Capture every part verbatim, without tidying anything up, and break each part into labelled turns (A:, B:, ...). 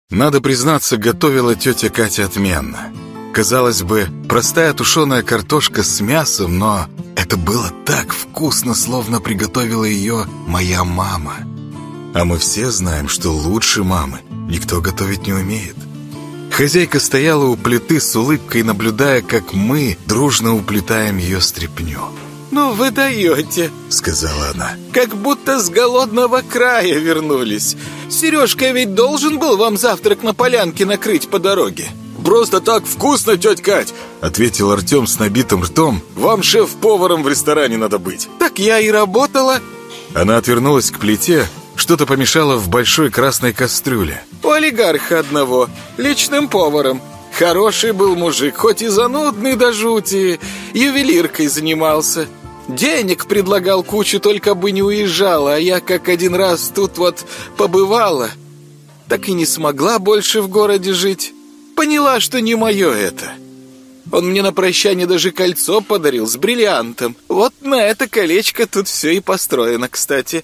A: Надо признаться, готовила тетя Катя отменно. Казалось бы, простая тушеная картошка с мясом, но это было так вкусно, словно приготовила ее моя мама. А мы все знаем, что лучше мамы никто готовить не умеет. Хозяйка стояла у плиты с улыбкой, наблюдая, как мы дружно уплетаем ее стряпню.
B: «Ну вы даете», — сказала она. «Как будто с голодного края вернулись. Сережка ведь должен был вам завтрак на полянке накрыть по дороге».
A: «Просто так вкусно, тетя Кать!» — ответил Артем с набитым ртом. «Вам шеф-поваром в ресторане надо быть».
B: «Так я и работала».
A: Она отвернулась к плите. Что-то помешало в большой красной кастрюле.
B: «У олигарха одного, личным поваром. Хороший был мужик, хоть и занудный до жути. Ювелиркой занимался. Денег предлагал кучу, только бы не уезжала. А я как один раз тут вот побывала, так и не смогла больше в городе жить. Поняла, что не мое это. Он мне на прощание даже кольцо подарил с бриллиантом. Вот на это колечко тут все и построено, кстати».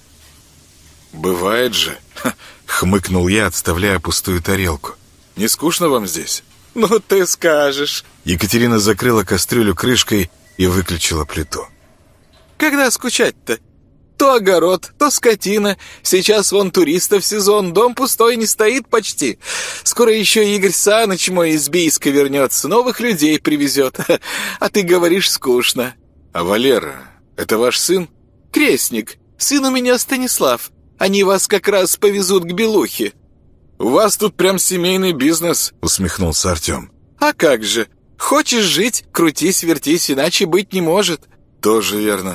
A: «Бывает же», — хмыкнул я, отставляя пустую тарелку. «Не скучно вам здесь?»
B: «Ну ты скажешь».
A: Екатерина закрыла кастрюлю крышкой и выключила плиту.
B: «Когда скучать-то? То огород, то скотина. Сейчас вон туристов сезон, дом пустой не стоит почти. Скоро еще Игорь Саныч мой из Бийска вернется, новых людей привезет. А ты говоришь, скучно».
A: «А Валера, это ваш сын?»
B: «Крестник. Сын у меня Станислав. Они вас как раз повезут к Белухе».
A: «У вас тут прям семейный бизнес», — усмехнулся Артем.
B: «А как же? Хочешь жить, крутись, вертись, иначе быть не может».
A: «Тоже верно.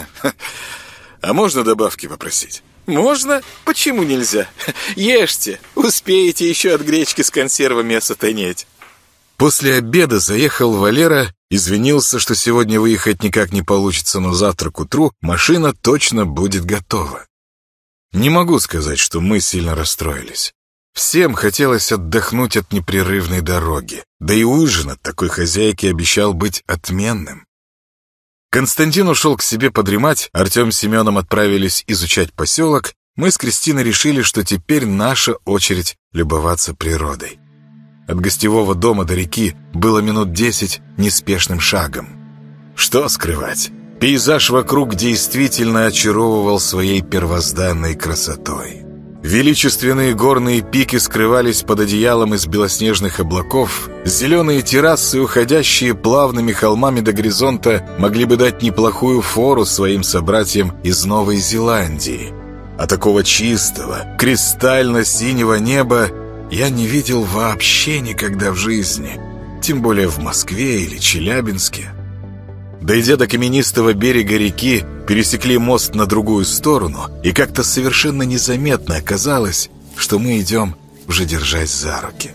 A: А можно добавки попросить?»
B: «Можно? Почему нельзя? Ешьте, успеете еще от гречки с консервами осатанеть».
A: После обеда заехал Валера, извинился, что сегодня выехать никак не получится, но завтра к утру машина точно будет готова. Не могу сказать, что мы сильно расстроились. Всем хотелось отдохнуть от непрерывной дороги, да и ужин от такой хозяйки обещал быть отменным. Константин ушел к себе подремать, Артем с Семеном отправились изучать поселок. Мы с Кристиной решили, что теперь наша очередь любоваться природой. От гостевого дома до реки было минут десять неспешным шагом. Что скрывать? Пейзаж вокруг действительно очаровывал своей первозданной красотой. Величественные горные пики скрывались под одеялом из белоснежных облаков. Зеленые террасы, уходящие плавными холмами до горизонта, могли бы дать неплохую фору своим собратьям из Новой Зеландии. А такого чистого, кристально-синего неба я не видел вообще никогда в жизни, тем более в Москве или Челябинске. Дойдя до каменистого берега реки, пересекли мост на другую сторону, и как-то совершенно незаметно оказалось, что мы идем, уже держась за руки.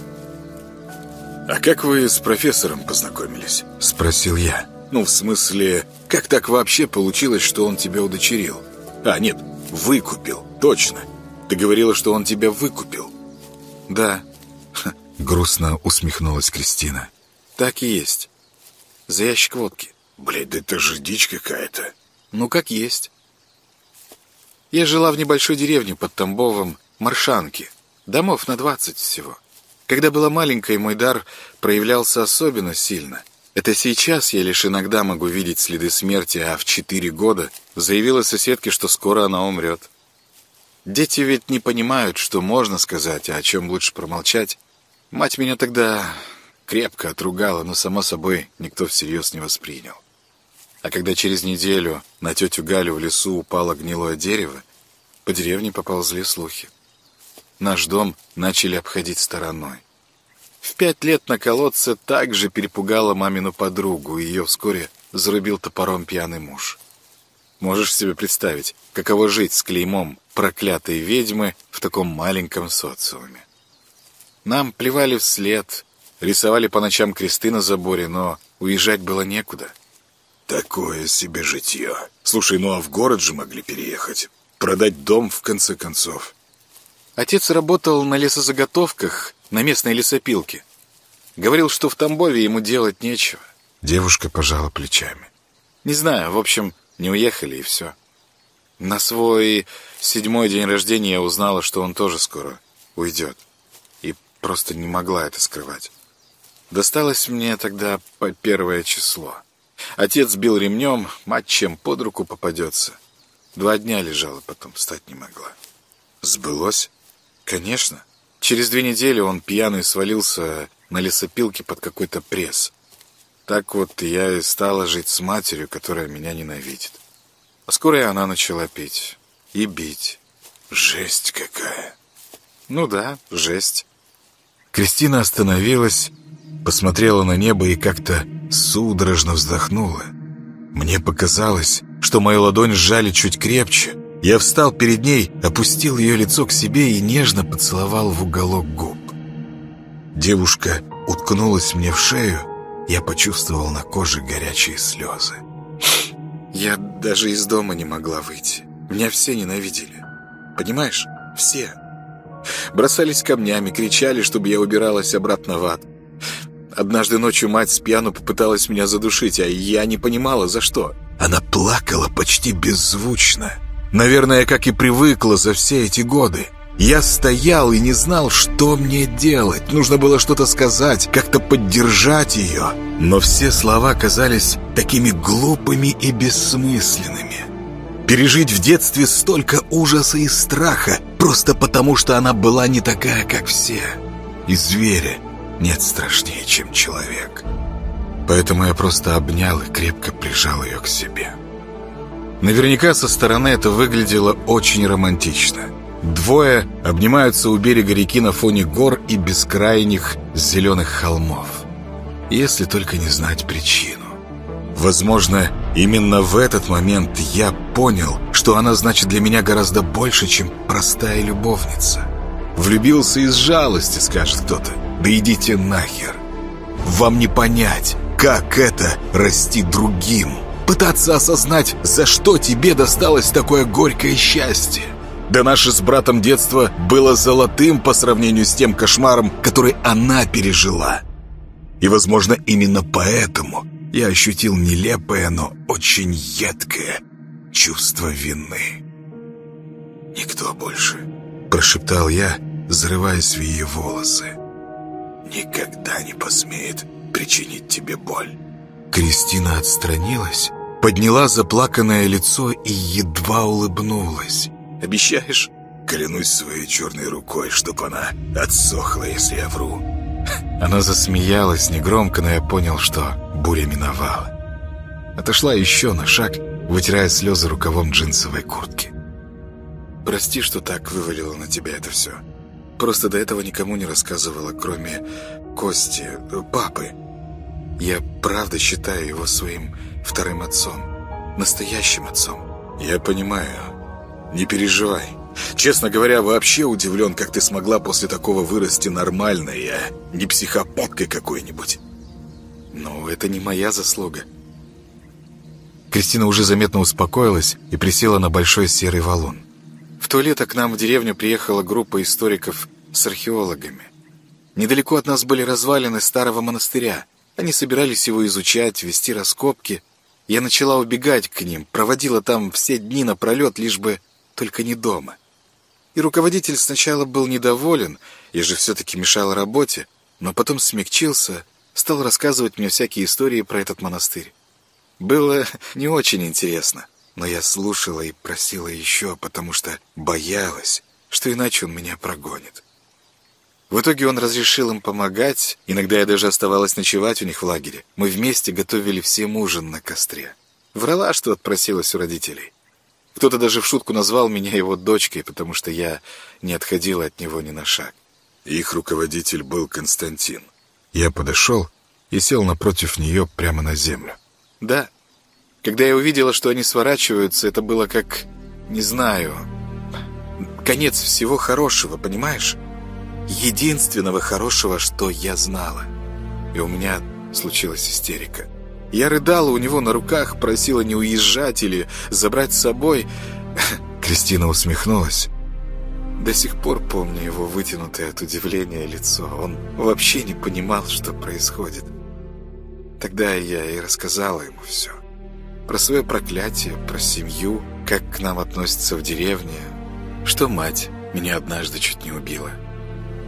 A: «А как вы с профессором познакомились?» — спросил я. «Ну, в смысле, как так вообще получилось, что он тебя удочерил? А, нет, выкупил, точно. Ты говорила, что он тебя выкупил».
B: «Да»,
A: — грустно усмехнулась Кристина.
B: «Так и есть. За ящик водки».
A: «Блядь, да это же дичь какая-то».
B: «Ну, как есть. Я жила в небольшой деревне под Тамбовом, Маршанки. Домов на двадцать всего. Когда была маленькой, мой дар проявлялся особенно сильно. Это сейчас я лишь иногда могу видеть следы смерти, а в четыре года заявила соседке, что скоро она умрет. Дети ведь не понимают, что можно сказать, а о чем лучше промолчать. Мать меня тогда крепко отругала, но, само собой, никто всерьез не воспринял. А когда через неделю на тетю Галю в лесу упало гнилое дерево, по деревне поползли слухи. Наш дом начали обходить стороной. В пять лет на колодце также перепугала мамину подругу, и ее вскоре зарубил топором пьяный муж. Можешь себе представить, каково жить с клеймом проклятой ведьмы в таком маленьком социуме? Нам плевали вслед, рисовали по ночам кресты на заборе, но уезжать было некуда.
A: Такое себе житье. Слушай, ну а в город же могли переехать. Продать дом, в конце концов.
B: Отец работал на лесозаготовках, на местной лесопилке. Говорил, что в Тамбове ему делать нечего.
A: Девушка пожала плечами.
B: Не знаю, в общем, не уехали и все. На свой седьмой день рождения я узнала, что он тоже скоро уйдет. И просто не могла это скрывать. Досталось мне тогда по первое число. Отец бил ремнем, мать чем под руку попадется. Два дня лежала, потом встать не могла. Сбылось? Конечно. Через две недели он пьяный свалился на лесопилке под какой-то пресс. Так вот я и стала жить с матерью, которая меня ненавидит. А скоро и она начала пить. И бить. Жесть какая. Ну да, жесть.
A: Кристина остановилась, посмотрела на небо и как-то судорожно вздохнула. Мне показалось, что мою ладонь сжали чуть крепче. Я встал перед ней, опустил ее лицо к себе и нежно поцеловал в уголок губ. Девушка уткнулась мне в шею. Я почувствовал на коже горячие слезы.
B: Я даже из дома не могла выйти. Меня все ненавидели. Понимаешь? Все. Бросались камнями, кричали, чтобы я убиралась обратно в ад. Однажды ночью мать с пьяну попыталась меня задушить, а я не понимала, за что.
A: Она плакала почти беззвучно. Наверное, как и привыкла за все эти годы. Я стоял и не знал, что мне делать. Нужно было что-то сказать, как-то поддержать ее. Но все слова казались такими глупыми и бессмысленными. Пережить в детстве столько ужаса и страха, просто потому что она была не такая, как все. И зверя нет страшнее, чем человек. Поэтому я просто обнял и крепко прижал ее к себе. Наверняка со стороны это выглядело очень романтично. Двое обнимаются у берега реки на фоне гор и бескрайних зеленых холмов. Если только не знать причину. Возможно, именно в этот момент я понял, что она значит для меня гораздо больше, чем простая любовница. Влюбился из жалости, скажет кто-то. Да идите нахер. Вам не понять, как это расти другим. Пытаться осознать, за что тебе досталось такое горькое счастье. Да наше с братом детство было золотым по сравнению с тем кошмаром, который она пережила. И, возможно, именно поэтому я ощутил нелепое, но очень едкое чувство вины. «Никто больше», — прошептал я, зарываясь в ее волосы, «никогда не посмеет причинить тебе боль». Кристина отстранилась, подняла заплаканное лицо и едва улыбнулась. «Обещаешь?» «Клянусь своей черной рукой, чтоб она отсохла, если я вру». Она засмеялась негромко, но я понял, что буря миновала. Отошла еще на шаг, вытирая слезы рукавом джинсовой куртки.
B: «Прости, что так вывалила на тебя это все. Просто до этого никому не рассказывала, кроме Кости, папы. Я правда считаю его своим вторым отцом. Настоящим отцом».
A: «Я понимаю. Не переживай. Честно говоря, вообще удивлен, как ты смогла после такого вырасти нормальной, а не психопаткой какой-нибудь».
B: «Ну, это не моя заслуга».
A: Кристина уже заметно успокоилась и присела на большой серый валун.
B: В то лето к нам в деревню приехала группа историков с археологами. Недалеко от нас были развалины старого монастыря. Они собирались его изучать, вести раскопки. Я начала убегать к ним, проводила там все дни напролет, лишь бы только не дома. И руководитель сначала был недоволен, я же все-таки мешала работе, но потом смягчился, стал рассказывать мне всякие истории про этот монастырь. Было не очень интересно, но я слушала и просила еще, потому что боялась, что иначе он меня прогонит. В итоге он разрешил им помогать, иногда я даже оставалась ночевать у них в лагере. Мы вместе готовили всем ужин на костре. Врала, что отпросилась у родителей. Кто-то даже в шутку назвал меня его дочкой, потому что я не отходила от него ни на шаг.
A: Их руководитель был Константин. Я подошел и сел напротив нее прямо на землю.
B: Да. Когда я увидела, что они сворачиваются, это было как, не знаю, конец всего хорошего, понимаешь? Единственного хорошего, что я знала. И у меня случилась истерика. Я рыдала у него на руках, просила не уезжать или забрать с собой.
A: Кристина усмехнулась.
B: До сих пор помню его вытянутое от удивления лицо. Он вообще не понимал, что происходит. Тогда я и рассказала ему все. Про свое проклятие, про семью, как к нам относятся в деревне, что мать меня однажды чуть не убила.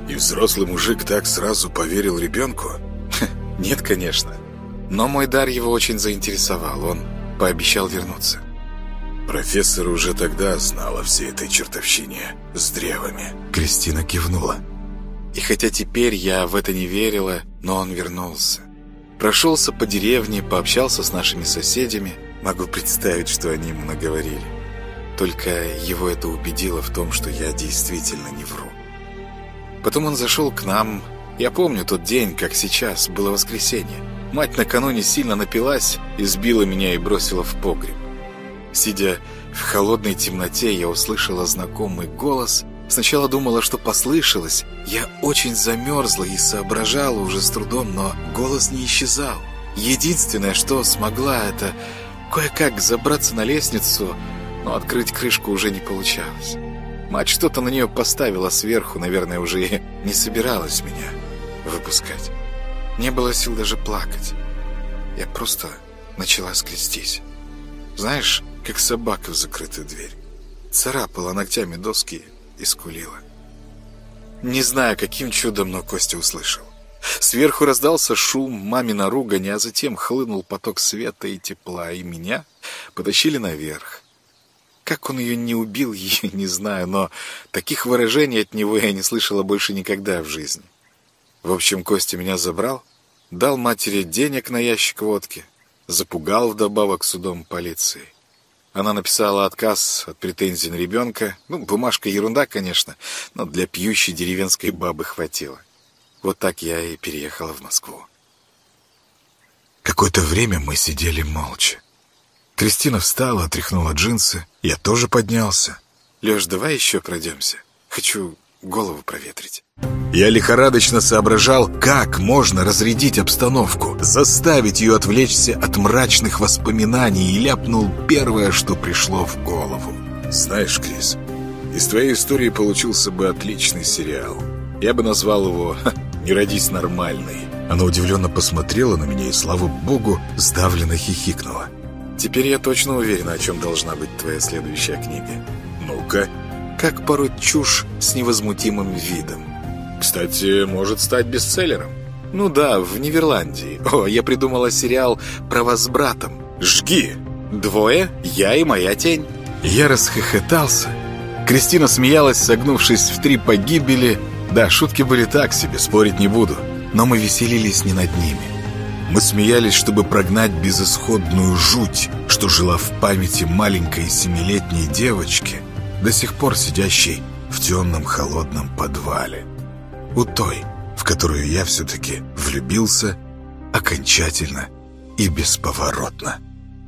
A: И взрослый мужик так сразу поверил ребенку?
B: Нет, конечно. Но мой дар его очень заинтересовал. Он пообещал вернуться.
A: Профессор уже тогда знал о всей этой чертовщине с древами.
B: Кристина кивнула. И хотя теперь я в это не верила, но он вернулся. Прошелся по деревне, пообщался с нашими соседями. Могу представить, что они ему наговорили. Только его это убедило в том, что я действительно не вру. Потом он зашел к нам. Я помню тот день, как сейчас, было воскресенье. Мать накануне сильно напилась, избила меня и бросила в погреб. Сидя в холодной темноте, я услышала знакомый голос. Сначала думала, что послышалось. Я очень замерзла и соображала уже с трудом, но голос не исчезал. Единственное, что смогла, это кое-как забраться на лестницу, но открыть крышку уже не получалось. Мать что-то на нее поставила сверху, наверное, уже и не собиралась меня выпускать. Не было сил даже плакать. Я просто начала скрестись. Знаешь, как собака в закрытую дверь. Царапала ногтями доски и скулила. Не знаю, каким чудом, но Костя услышал. Сверху раздался шум, мамина ругань, а затем хлынул поток света и тепла, и меня потащили наверх. Как он ее не убил, я не знаю, но таких выражений от него я не слышала больше никогда в жизни. В общем, Костя меня забрал, дал матери денег на ящик водки, запугал вдобавок судом полиции. Она написала отказ от претензий на ребенка. Ну, бумажка ерунда, конечно, но для пьющей деревенской бабы хватило. Вот так я и переехала в Москву.
A: Какое-то время мы сидели молча. Кристина встала, отряхнула джинсы. Я тоже поднялся.
B: Лёш, давай еще пройдемся. Хочу голову проветрить.
A: Я лихорадочно соображал, как можно разрядить обстановку, заставить ее отвлечься от мрачных воспоминаний, и ляпнул первое, что пришло в голову. Знаешь, Крис, из твоей истории получился бы отличный сериал. Я бы назвал его «Не родись нормальной». Она удивленно посмотрела на меня и, слава богу, сдавленно хихикнула.
B: Теперь я точно уверена, о чем должна быть твоя следующая книга.
A: Ну-ка.
B: Как пороть чушь с невозмутимым видом.
A: Кстати, может стать бестселлером.
B: Ну да, в Неверландии. О, я придумала сериал про вас с братом.
A: Жги.
B: Двое, я и моя тень.
A: Я расхохотался. Кристина смеялась, согнувшись в три погибели. Да, шутки были так себе, спорить не буду. Но мы веселились не над ними. Мы смеялись, чтобы прогнать безысходную жуть, что жила в памяти маленькой семилетней девочки, до сих пор сидящей в темном холодном подвале. У той, в которую я все-таки влюбился окончательно и бесповоротно.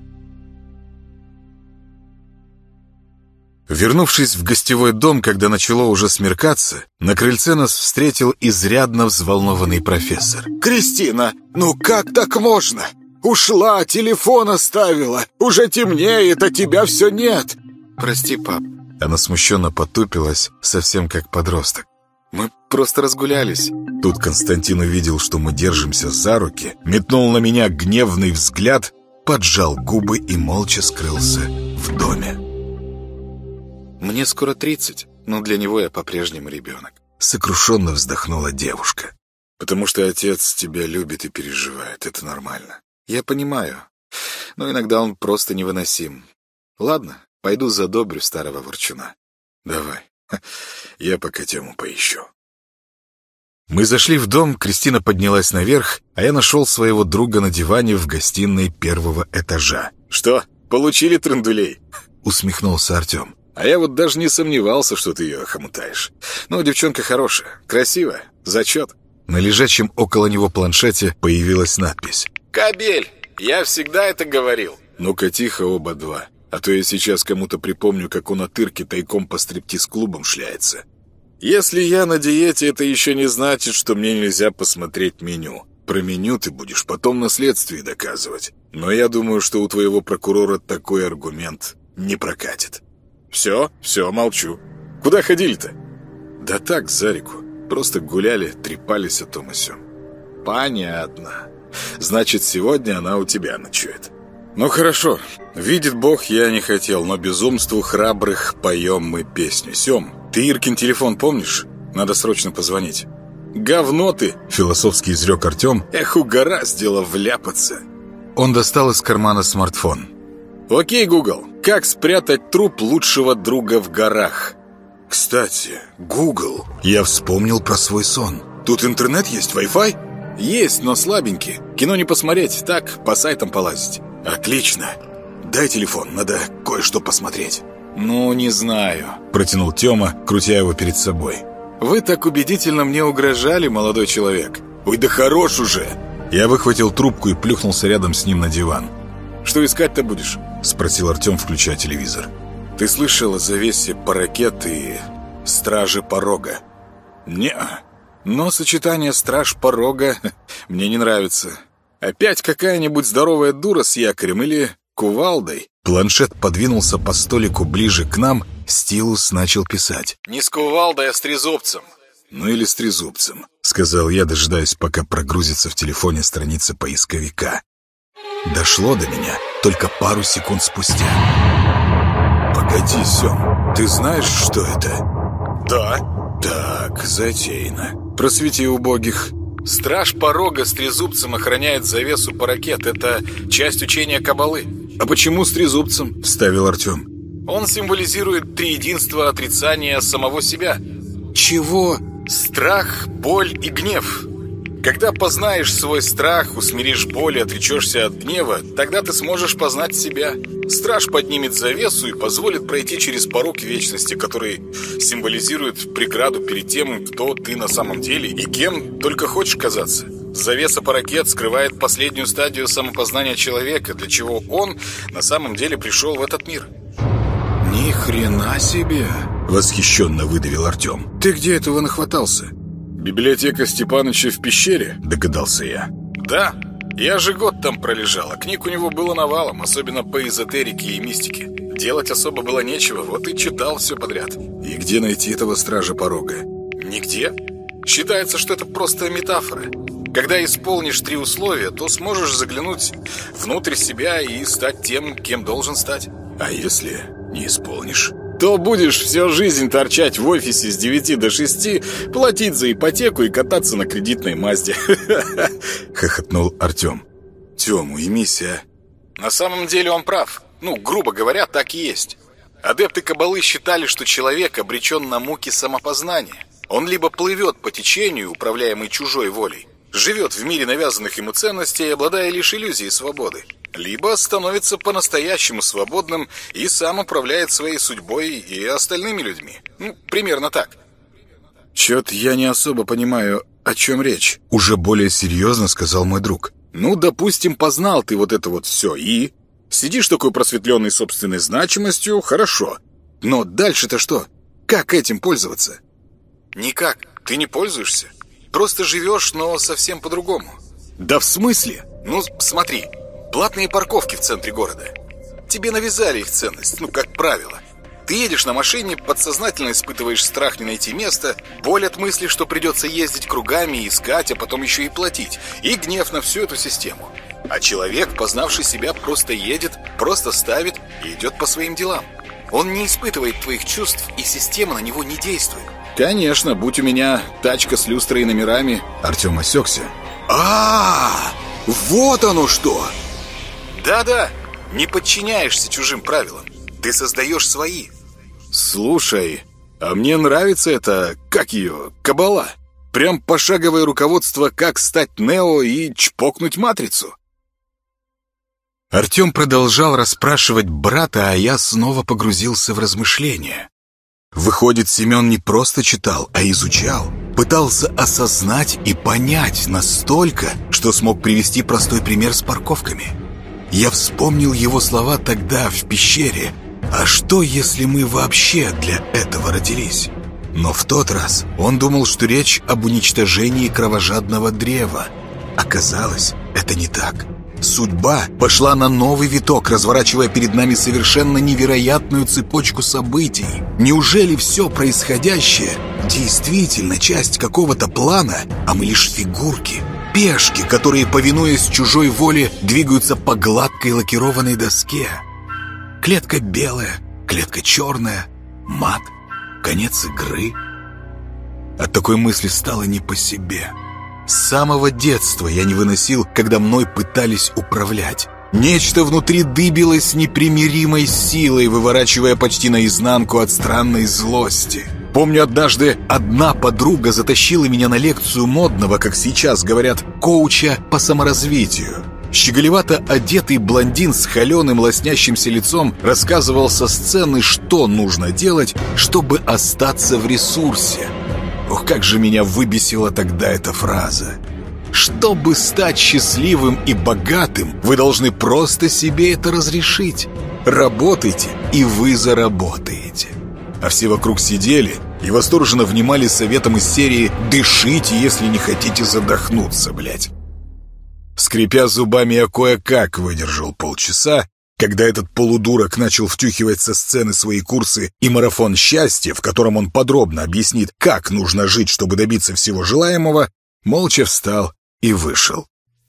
A: Вернувшись в гостевой дом, когда начало уже смеркаться, на крыльце нас встретил изрядно взволнованный профессор.
C: «Кристина, ну как так можно? Ушла, телефон оставила. Уже темнеет, а тебя все нет».
B: «Прости, пап».
A: Она смущенно потупилась, совсем как подросток.
B: «Мы просто разгулялись».
A: Тут Константин увидел, что мы держимся за руки, метнул на меня гневный взгляд, поджал губы и молча скрылся в доме.
B: «Мне скоро тридцать, но для него я по-прежнему ребенок».
A: Сокрушенно вздохнула девушка. «Потому что отец тебя любит и переживает, это нормально».
B: «Я понимаю, но иногда он просто невыносим. Ладно, пойду задобрю старого ворчуна».
A: «Давай, я пока тему поищу». Мы зашли в дом, Кристина поднялась наверх, а я нашел своего друга на диване в гостиной первого этажа.
B: «Что, получили трындулей?»
A: — усмехнулся Артем.
B: «А я вот даже не сомневался, что ты ее охомутаешь. Ну, девчонка хорошая, красивая, зачет».
A: На лежачем около него планшете появилась надпись.
B: «Кобель, я всегда это говорил».
A: «Ну-ка тихо оба два, а то я сейчас кому-то припомню, как он от Ирки тайком по стриптиз-клубам шляется. Если я на диете, это еще не значит, что мне нельзя посмотреть меню. Про меню ты будешь потом на следствии доказывать. Но я думаю, что у твоего прокурора такой аргумент не прокатит».
B: «Все, все, молчу. Куда ходили-то?»
A: «Да так, за реку. Просто гуляли, трепались о том и сём».
B: «Понятно.
A: Значит, сегодня она у тебя ночует».
B: «Ну хорошо. Видит Бог, я не хотел, но безумству храбрых поем мы песню. Сём, ты Иркин телефон помнишь? Надо срочно позвонить».
A: «Говно ты!» — философски изрек Артем. «Эх, угораздило вляпаться!» Он достал из кармана смартфон. «Окей, Гугл, как спрятать труп лучшего друга в горах?»
C: «Кстати, Гугл, я вспомнил про свой сон. Тут интернет есть, Wi-Fi?»
A: «Есть, но слабенький. Кино не посмотреть, так, по сайтам полазить».
C: «Отлично. Дай телефон, надо кое-что посмотреть».
A: «Ну, не знаю», — протянул Тёма, крутя его перед собой. «Вы так убедительно мне угрожали, молодой человек».
C: «Ой, да хорош уже!»
A: Я выхватил трубку и плюхнулся рядом с ним на диван. «Что искать-то будешь?» — спросил Артем, включая телевизор. «Ты слышал о завесе Паракет и Стражи Порога?» «Не-а. Но сочетание Страж Порога мне не нравится. Опять какая-нибудь здоровая дура с якорем или кувалдой?» Планшет подвинулся по столику ближе к нам, стилус начал писать. «Не с кувалдой, а с трезубцем». «Ну или с трезубцем», — сказал я, дожидаясь, пока прогрузится в телефоне страница поисковика. Дошло до меня только пару секунд спустя. «Погоди, Сём, ты знаешь, что это?» «Да». «Так, затеяно. Просвети убогих». «Страж Порога с трезубцем охраняет завесу Паракет. Это часть учения Каббалы». «А почему с трезубцем?» — вставил Артем. «Он символизирует триединство отрицания самого себя». «Чего?» «Страх, боль и гнев. Когда познаешь свой страх, усмиришь боль и отречешься от гнева, тогда ты сможешь познать себя. Страж поднимет завесу и позволит пройти через порог вечности, который символизирует преграду перед тем, кто ты на самом деле и кем только хочешь казаться. Завеса Паракет скрывает последнюю стадию самопознания человека, для чего он на самом деле пришел в этот мир». «Ни хрена себе!» — восхищенно выдавил Артем. «Ты где этого нахватался?» «Библиотека Степаныча в пещере», — догадался я. «Да, я же год там пролежал, а книг у него было навалом, особенно по эзотерике и мистике. Делать особо было нечего, вот и читал все подряд». «И где найти этого Стража Порога?» «Нигде. Считается, что это просто метафора. Когда исполнишь три условия, то сможешь заглянуть внутрь себя и стать тем, кем должен стать». «А если не исполнишь?» «То будешь всю жизнь торчать в офисе с девяти до шести, платить за ипотеку и кататься на кредитной Мазде». Хохотнул Артем. «Тему, уймись, а». На самом деле он прав. Ну, грубо говоря, так и есть. Адепты Каббалы считали, что человек обречен на муки самопознания. Он либо плывет по течению, управляемый чужой волей, живет в мире навязанных ему ценностей, обладая лишь иллюзией свободы, либо становится по-настоящему свободным и сам управляет своей судьбой и остальными людьми. Ну, примерно так. «Чё-то я не особо понимаю, о чем речь», — уже более серьезно сказал мой друг. «Ну, допустим, познал ты вот это вот все и... Сидишь такой просветленный собственной значимостью, хорошо. Но дальше-то что? Как этим пользоваться?» «Никак. Ты не пользуешься. Просто живешь, но совсем по-другому». «Да в смысле? Ну, смотри, платные парковки в центре города. Тебе навязали их ценность, ну, как правило. Ты едешь на машине, подсознательно испытываешь страх не найти место, боль от мысли, что придется ездить кругами и искать, а потом еще и платить, и гнев на всю эту систему. А человек, познавший себя, просто едет, просто ставит и идет по своим делам. Он не испытывает твоих чувств, и система на него не действует». «Конечно, будь у меня тачка с люстрой и номерами». Артем осекся.
C: А, вот оно что!
A: Да-да, не подчиняешься чужим правилам. Ты создаешь свои. Слушай, а мне нравится это, как ее, Каббала. Прям пошаговое руководство, как стать Нео и чпокнуть матрицу. Артем продолжал расспрашивать брата, а я снова погрузился в размышления. Выходит, Семен не просто читал, а изучал. Пытался осознать и понять настолько, что смог привести простой пример с парковками. Я вспомнил его слова тогда, в пещере. А что, если мы вообще для этого родились? Но в тот раз он думал, что речь об уничтожении кровожадного древа. Оказалось, это не так. Судьба пошла на новый виток, разворачивая перед нами совершенно невероятную цепочку событий. Неужели все происходящее действительно часть какого-то плана, а мы лишь фигурки, пешки, которые, повинуясь чужой воле, двигаются по гладкой лакированной доске? Клетка белая, клетка черная, мат, конец игры. От такой мысли стало не по себе. С самого детства я не выносил, когда мной пытались управлять. Нечто внутри дыбилось с непримиримой силой, выворачивая почти наизнанку от странной злости. Помню, однажды одна подруга затащила меня на лекцию модного, как сейчас говорят, коуча по саморазвитию. Щеголевато одетый блондин с холеным лоснящимся лицом рассказывал со сцены, что нужно делать, чтобы остаться в ресурсе. Ох, как же меня выбесила тогда эта фраза. Чтобы стать счастливым и богатым, вы должны просто себе это разрешить. Работайте, и вы заработаете. А все вокруг сидели и восторженно внимали советам из серии «Дышите, если не хотите задохнуться, блядь». Скрипя зубами, я кое-как выдержал полчаса, когда этот полудурок начал втюхивать со сцены свои курсы и марафон счастья, в котором он подробно объяснит, как нужно жить, чтобы добиться всего желаемого, молча встал и вышел.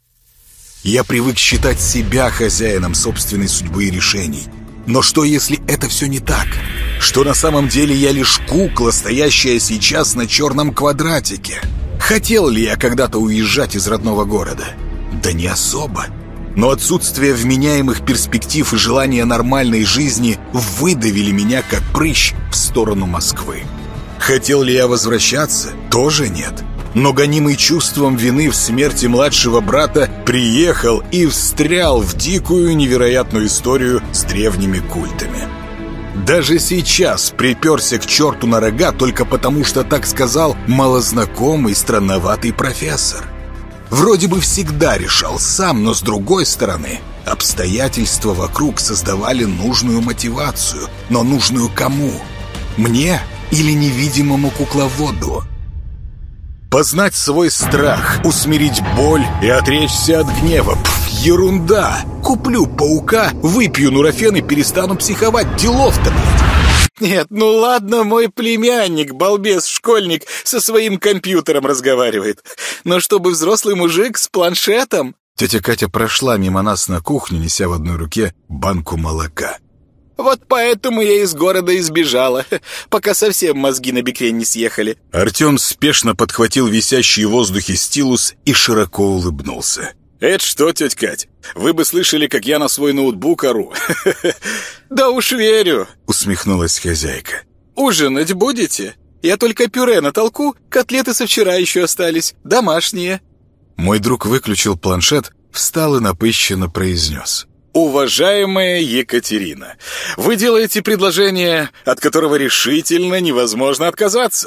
A: Я привык считать себя хозяином собственной судьбы и решений. Но что, если это все не так? Что на самом деле я лишь кукла, стоящая сейчас на черном квадратике? Хотел ли я когда-то уезжать из родного города? Да не особо. Но отсутствие вменяемых перспектив и желание нормальной жизни выдавили меня, как прыщ, в сторону Москвы. Хотел ли я возвращаться? Тоже нет. Но гонимый чувством вины в смерти младшего брата приехал и встрял в дикую невероятную историю с древними культами. Даже сейчас приперся к черту на рога только потому, что так сказал малознакомый странноватый профессор. Вроде бы всегда решал сам, но с другой стороны, обстоятельства вокруг создавали нужную мотивацию. Но нужную кому? Мне или невидимому кукловоду? Познать свой страх, усмирить боль и отречься от гнева. Пф, ерунда! Куплю паука, выпью нурофен и перестану психовать. Делов-то, блядь!
B: Нет, ну ладно, мой племянник, балбес-школьник, со своим компьютером разговаривает. Но чтобы взрослый мужик с планшетом...
A: Тетя Катя прошла мимо нас на кухню, неся в одной руке банку молока.
B: Вот поэтому я из города избежала, пока совсем мозги на бекрень не съехали.
A: Артем спешно подхватил висящий в воздухе стилус и широко улыбнулся.
B: Это что, тетя Кать, вы бы слышали, как я на свой ноутбук ору. Да уж верю, усмехнулась хозяйка. Ужинать будете? Я только пюре натолку, котлеты со вчера еще остались, домашние.
A: Мой друг выключил планшет, встал и напыщенно произнес.
B: Уважаемая Екатерина, вы делаете предложение, от которого решительно невозможно отказаться.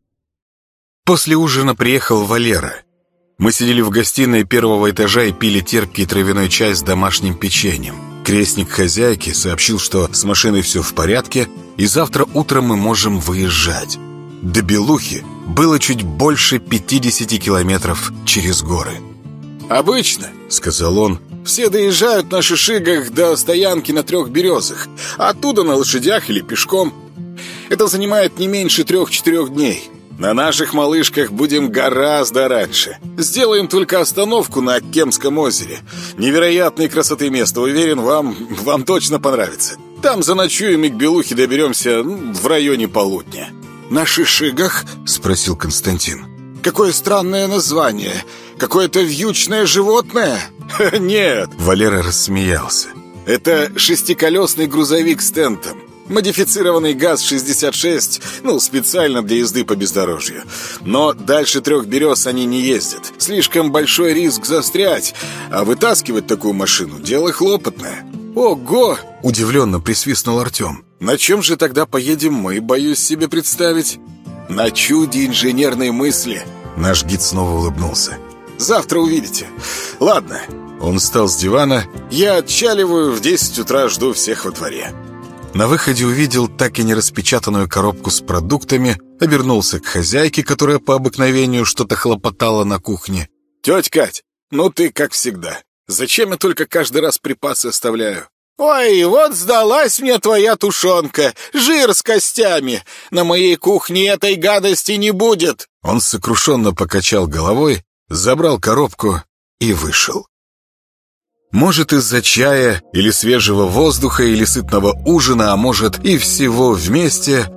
A: После ужина приехал Валера. Мы сидели в гостиной первого этажа и пили терпкий травяной чай с домашним печеньем. Крестник хозяйки сообщил, что с машиной все в порядке, и завтра утром мы можем выезжать. До Белухи было чуть больше пятидесяти километров через горы.
B: «Обычно, — сказал он, — все доезжают на шишигах до стоянки на Трех Березах, а оттуда на лошадях или пешком. Это занимает не меньше трех-четырех дней. На наших малышках будем гораздо раньше. Сделаем только остановку на Аккемском озере. Невероятной красоты место, уверен, вам, вам точно понравится. Там заночуем и к Белухе доберемся в районе полудня».
C: «На шишигах?» — спросил Константин. «Какое странное название. Какое-то вьючное животное?»
B: «Нет», —
A: Валера рассмеялся.
B: «Это шестиколесный грузовик с тентом. Модифицированный ГАЗ шестьдесят шесть, ну, специально для езды по бездорожью. Но дальше Трех Берез они не ездят. Слишком большой риск застрять, а вытаскивать такую машину — дело хлопотное». «Ого!» — удивленно присвистнул Артем. «На чем же тогда поедем мы, боюсь себе представить?» «На чуде инженерной мысли».
A: Наш гид снова улыбнулся.
B: «Завтра увидите. Ладно».
A: Он встал с дивана.
B: «Я отчаливаю, в десять утра жду всех во дворе».
A: На выходе увидел так и не распечатанную коробку с продуктами, обернулся к хозяйке, которая по обыкновению что-то хлопотала на кухне.
B: «Тетя Кать, ну ты как всегда. Зачем я только каждый раз припасы оставляю?» «Ой, вот сдалась мне твоя тушенка, жир с костями. На моей кухне этой гадости не будет».
A: Он сокрушенно покачал головой, забрал коробку и вышел. Может, из-за чая, или свежего воздуха, или сытного ужина, а может и всего вместе,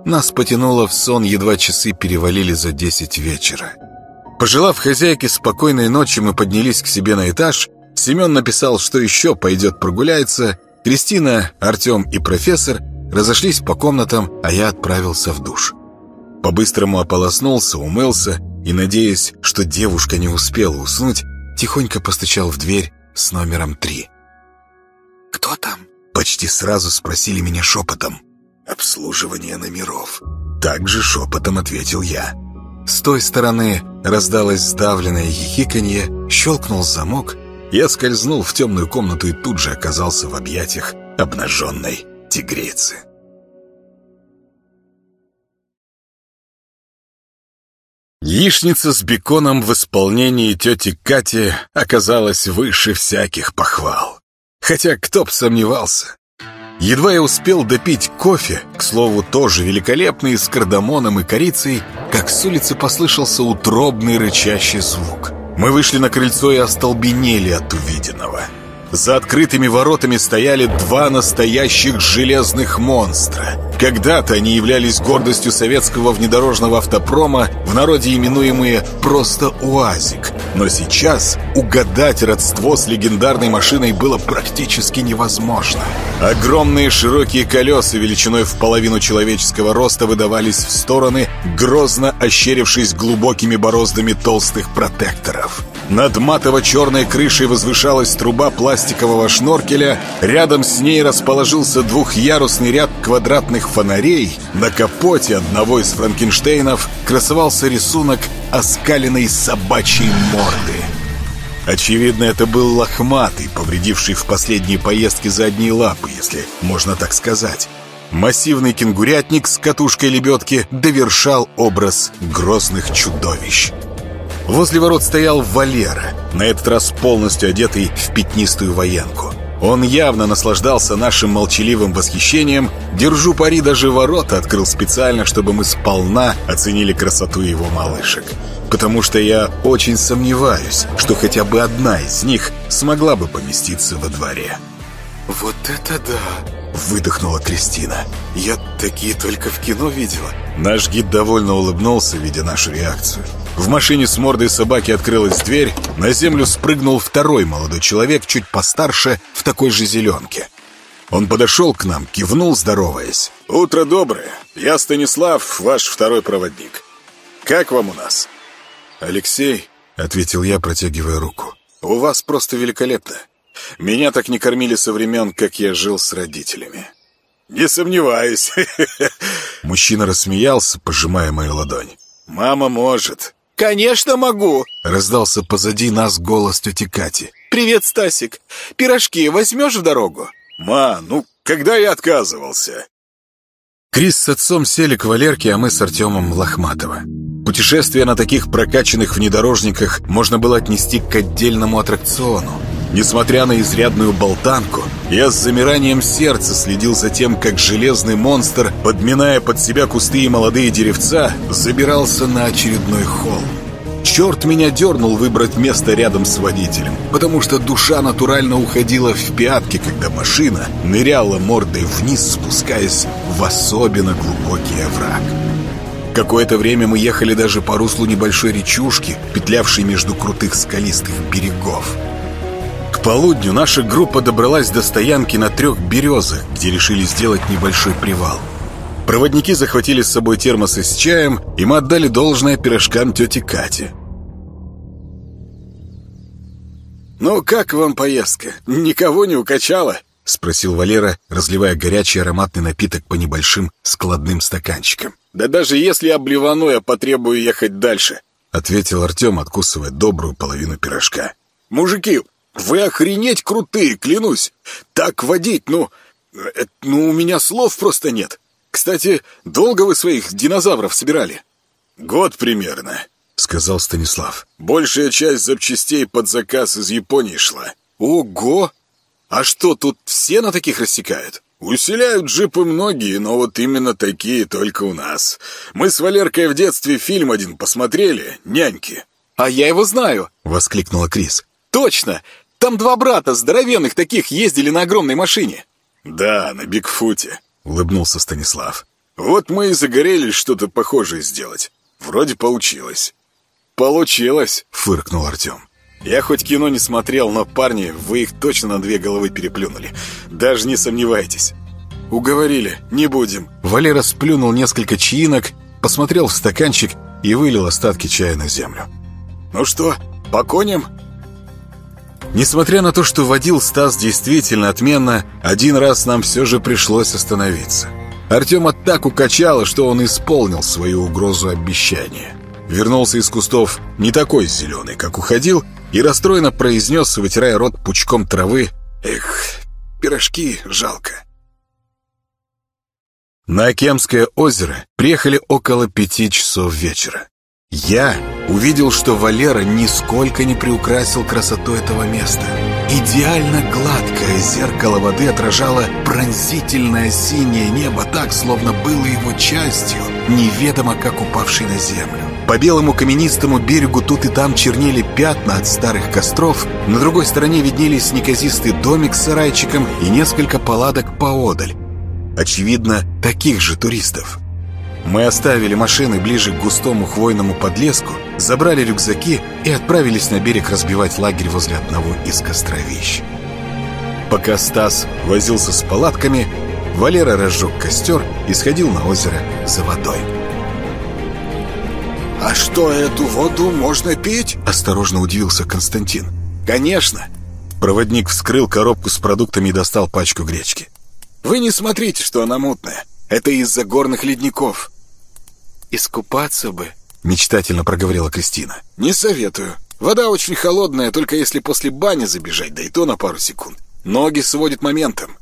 A: Нас потянуло в сон, едва часы перевалили за десять вечера. Пожелав хозяйке спокойной ночи, мы поднялись к себе на этаж. Семен написал, что еще пойдет прогуляется. Кристина, Артем и профессор разошлись по комнатам, а я отправился в душ. По-быстрому ополоснулся, умылся и, надеясь, что девушка не успела уснуть, тихонько постучал в дверь с номером три.
C: «Кто там?»
A: Почти сразу спросили меня шепотом. «Обслуживание номеров». Также шепотом ответил я. С той стороны раздалось сдавленное хихиканье, щелкнул замок. Я скользнул в темную комнату и тут же оказался в объятиях обнаженной тигрицы. Яичница с беконом в исполнении тети Кати оказалась выше всяких похвал. Хотя кто б сомневался. Едва я успел допить кофе, к слову, тоже великолепный, с кардамоном и корицей, как с улицы послышался утробный рычащий звук. Мы вышли на крыльцо и остолбенели от увиденного. За открытыми воротами стояли два настоящих железных монстра. Когда-то они являлись гордостью советского внедорожного автопрома, в народе именуемые просто УАЗик. Но сейчас угадать родство с легендарной машиной было практически невозможно. Огромные широкие колеса величиной в половину человеческого роста выдавались в стороны, грозно ощерившись глубокими бороздами толстых протекторов. Над матово-черной крышей возвышалась труба пластикового шноркеля. Рядом с ней расположился двухъярусный ряд квадратных фонарей. На капоте одного из Франкенштейнов красовался рисунок оскаленной собачьей морды. Очевидно, это был лохматый, повредивший в последней поездке задние лапы, если можно так сказать. Массивный кенгурятник с катушкой лебедки довершал образ грозных чудовищ. Возле ворот стоял Валера, на этот раз полностью одетый в пятнистую военку. Он явно наслаждался нашим молчаливым восхищением. Держу пари, даже ворота открыл специально, чтобы мы сполна оценили красоту его малышек. Потому что я очень сомневаюсь, что хотя бы одна из них смогла бы поместиться во дворе.
B: «Вот это да!»
A: — выдохнула Кристина.
B: «Я такие только в кино видела».
A: Наш гид довольно улыбнулся, видя нашу реакцию. В машине с мордой собаки открылась дверь. На землю спрыгнул второй молодой человек, чуть постарше, в такой же зеленке. Он подошел к нам, кивнул, здороваясь.
D: «Утро доброе. Я Станислав, ваш второй проводник. Как вам у нас?»
B: «Алексей»,
A: — ответил я, протягивая руку.
B: «У вас просто великолепно. Меня так не кормили со времен, как я жил с родителями».
D: «Не сомневаюсь».
A: Мужчина рассмеялся, пожимая мою ладонь.
D: «Мама может».
C: «Конечно могу!»
A: — раздался позади нас голос тети Кати.
C: «Привет, Стасик. Пирожки возьмешь в дорогу?»
D: «Ма, ну, когда я отказывался?»
A: Крис с отцом сели к Валерке, а мы с Артемом в Лохматово. Путешествие на таких прокачанных внедорожниках можно было отнести к отдельному аттракциону. Несмотря на изрядную болтанку, я с замиранием сердца следил за тем, как железный монстр, подминая под себя кусты и молодые деревца, забирался на очередной холм. Черт меня дернул выбрать место рядом с водителем, потому что душа натурально уходила в пятки, когда машина ныряла мордой вниз, спускаясь в особенно глубокий овраг. Какое-то время мы ехали даже по руслу небольшой речушки, петлявшей между крутых скалистых берегов. К полудню наша группа добралась до стоянки на трех березах, где решили сделать небольшой привал. Проводники захватили с собой термосы с чаем, и мы отдали должное пирожкам тети Кати.
B: «Ну, как вам поездка? Никого не укачало?»
A: — спросил Валера, разливая горячий ароматный напиток по небольшим складным стаканчикам.
D: «Да даже если я блевану, я потребую ехать дальше»,
A: — ответил Артем, откусывая добрую половину пирожка.
D: «Мужики, вы охренеть крутые, клянусь! Так водить, ну... Это, ну, у меня слов просто нет. Кстати, долго вы своих динозавров собирали?»
B: «Год примерно»,
A: — сказал Станислав.
B: «Большая часть запчастей под заказ из Японии шла».
D: «Ого! А что, тут все на таких рассекают?»
B: «Усиляют джипы многие, но вот именно такие только у нас. Мы с Валеркой в детстве фильм один посмотрели, «Няньки».
C: «А я его знаю!»
A: — воскликнула Крис.
C: «Точно! Там два брата здоровенных таких ездили на огромной машине».
B: «Да, на Бигфуте»,
A: — улыбнулся Станислав.
D: Вот мы и загорелись что-то похожее сделать. Вроде получилось. Получилось, фыркнул Артем. Я хоть кино не смотрел, но, парни, вы их точно на две головы переплюнули. Даже не сомневайтесь. Уговорили, не будем.
A: Валера сплюнул несколько чаинок, посмотрел в стаканчик и вылил остатки чая на землю.
D: Ну что, по коням?
A: Несмотря на то, что водил Стас действительно отменно, один раз нам все же пришлось остановиться. Артема так укачало, что он исполнил свою угрозу обещания. Вернулся из кустов не такой зеленый, как уходил, и расстроенно произнес, вытирая рот пучком травы:
D: «Эх, пирожки жалко».
A: На Окемское озеро приехали около пяти часов вечера. Я увидел, что Валера нисколько не приукрасил красоту этого места. Идеально гладкое зеркало воды отражало пронзительное синее небо так, словно было его частью, неведомо как упавшей на землю. По белому каменистому берегу тут и там чернели пятна от старых костров, на другой стороне виднелись неказистый домик с сарайчиком и несколько палаток поодаль. Очевидно, таких же туристов. Мы оставили машины ближе к густому хвойному подлеску, забрали рюкзаки и отправились на берег разбивать лагерь возле одного из костровищ. Пока Стас возился с палатками, Валера разжег костер и сходил на озеро за водой.
C: «А что, эту воду можно пить?» —
A: осторожно удивился Константин.
C: «Конечно!»
A: Проводник вскрыл коробку с продуктами и достал пачку гречки.
C: «Вы не смотрите, что она мутная. Это из-за горных ледников».
B: «Искупаться бы»,
A: — мечтательно проговорила Кристина.
C: «Не советую. Вода очень холодная, только если после бани забежать, да и то на пару секунд. Ноги сводит моментом».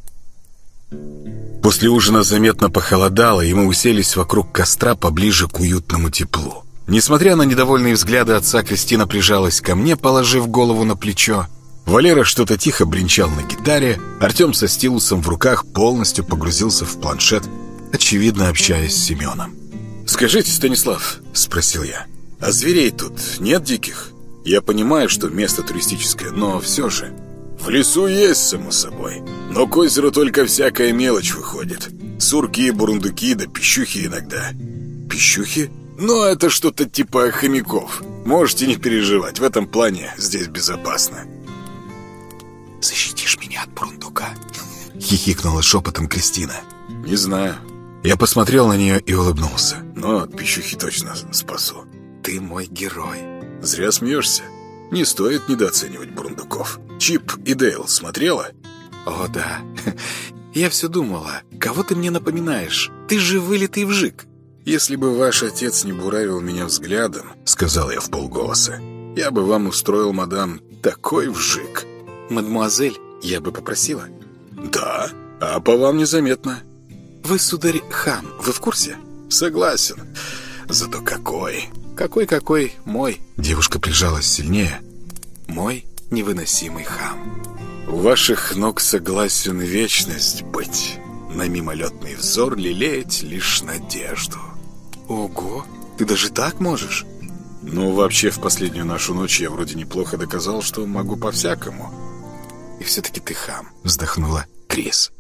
A: После ужина заметно похолодало, и мы уселись вокруг костра поближе к уютному теплу. Несмотря на недовольные взгляды отца, Кристина прижалась ко мне, положив голову на плечо. Валера что-то тихо бренчал на гитаре, Артем со стилусом в руках полностью погрузился в планшет, очевидно общаясь с Семеном.
D: «Скажите, Станислав, — спросил я, — а зверей тут нет диких? Я понимаю, что место туристическое, но все же...» «В лесу есть, само собой, но к озеру только всякая мелочь выходит. Сурки, бурундуки да пищухи иногда». «Пищухи? Ну, это что-то типа хомяков. Можете не переживать, в этом плане здесь безопасно».
C: «Защитишь меня от бурундука?»
A: — хихикнула шепотом Кристина.
D: «Не знаю».
A: Я посмотрел на нее и улыбнулся.
D: «Но от пищухи точно спасу».
C: «Ты мой герой».
D: «Зря смеешься. Не стоит недооценивать бурундуков. Чип и Дейл смотрела?»
B: «О, да. Я все думала, кого ты мне напоминаешь? Ты же вылитый вжик».
D: «Если бы ваш отец не буравил меня взглядом, — сказал я вполголоса, — я бы вам устроил, мадам, такой вжик».
B: «Мадемуазель, я бы попросила».
D: «Да, а по вам незаметно».
B: «Вы, сударь, хам, вы в курсе?»
D: «Согласен. Зато какой!»
B: «Какой-какой мой?»
A: Девушка прижалась сильнее.
B: «Мой невыносимый хам».
D: «У ваших ног согласен вечность быть, на мимолетный взор лелеять лишь надежду».
B: «Ого, ты даже так можешь?»
D: «Ну, вообще, в последнюю нашу ночь я вроде неплохо доказал, что могу по-всякому».
B: «И все-таки ты хам»,
A: — вздохнула Крис.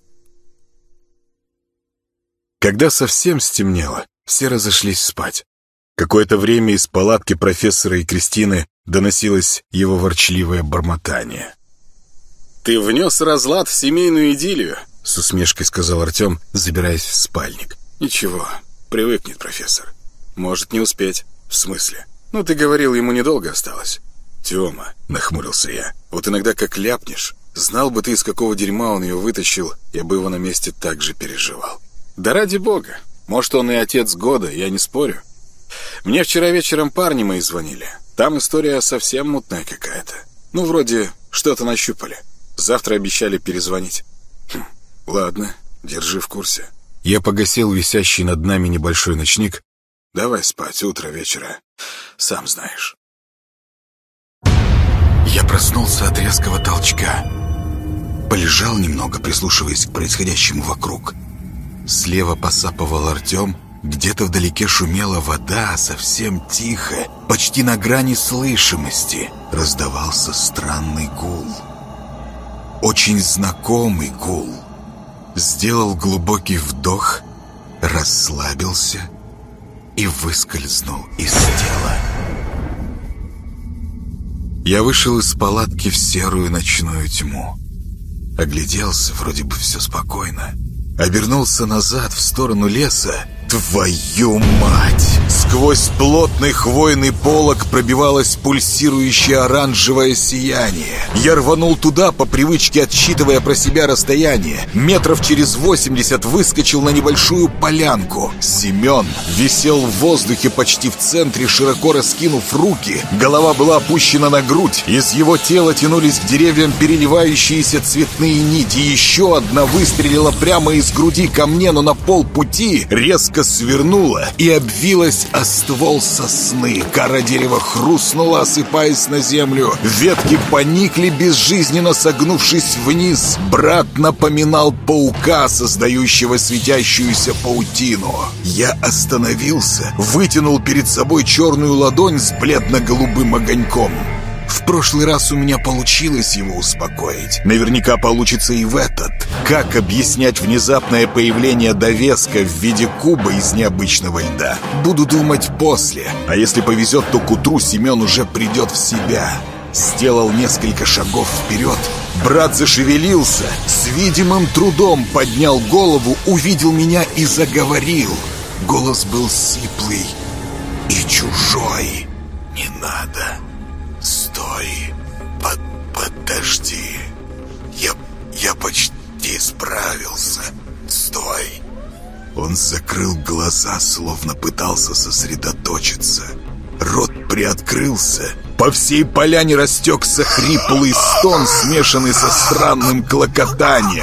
A: Когда совсем стемнело, все разошлись спать. Какое-то время из палатки профессора и Кристины доносилось его ворчливое бормотание.
D: «Ты внес разлад в семейную идиллию»,
A: — с усмешкой сказал Артем, забираясь в спальник.
D: «Ничего, привыкнет профессор. Может не успеть». «В смысле?
B: Ну, ты говорил, ему недолго осталось».
D: «Тёма», — нахмурился я, — «вот иногда как ляпнешь. Знал бы ты, из какого дерьма он ее вытащил, я бы его на месте так же переживал».
B: «Да ради бога. Может, он и отец года, я не спорю. Мне вчера вечером парни мои звонили. Там история совсем мутная какая-то. Ну, вроде что-то нащупали. Завтра обещали перезвонить».
D: Хм, ладно, держи в курсе.
A: Я погасил висящий над нами небольшой ночник.
D: Давай спать, утро вечера, сам знаешь.
A: Я проснулся от резкого толчка. Полежал немного, прислушиваясь к происходящему вокруг. Слева посапывал Артем. Где-то вдалеке шумела вода, а совсем тихо, почти на грани слышимости, раздавался странный гул. Очень знакомый гул. Сделал глубокий вдох
C: расслабился и выскользнул из тела. Я вышел из палатки в серую ночную тьму. Огляделся, вроде бы все спокойно. Обернулся назад, в сторону леса. Твою мать! Сквозь плотный хвойный полог пробивалось пульсирующее оранжевое сияние. Я рванул туда, по привычке отсчитывая про себя расстояние. Метров через восемьдесят выскочил на небольшую полянку. Семен висел в воздухе почти в центре, широко раскинув руки. Голова была опущена на грудь. Из его тела тянулись к деревьям переливающиеся цветные нити. Еще одна выстрелила прямо из груди ко мне, но на полпути резко свернула и обвилась о ствол сосны. Кора дерева хрустнула, осыпаясь на землю. Ветки поникли, безжизненно согнувшись вниз. Брат напоминал паука, создающего светящуюся паутину. Я остановился, вытянул перед собой черную ладонь с бледно-голубым огоньком. В прошлый раз у меня получилось его успокоить. Наверняка получится и в этот. Как объяснять внезапное появление довеска в виде куба из необычного льда? Буду думать после. А если повезет, то к утру Семен уже придет в себя. Сделал несколько шагов вперед. Брат зашевелился, с видимым трудом поднял голову, увидел меня и заговорил. Голос был сиплый и чужой. «Не надо. Стой, под, подожди. Я, я почти справился. Стой». Он закрыл глаза, словно пытался сосредоточиться. Рот приоткрылся. По всей поляне растекся хриплый стон, смешанный со странным клокотанием.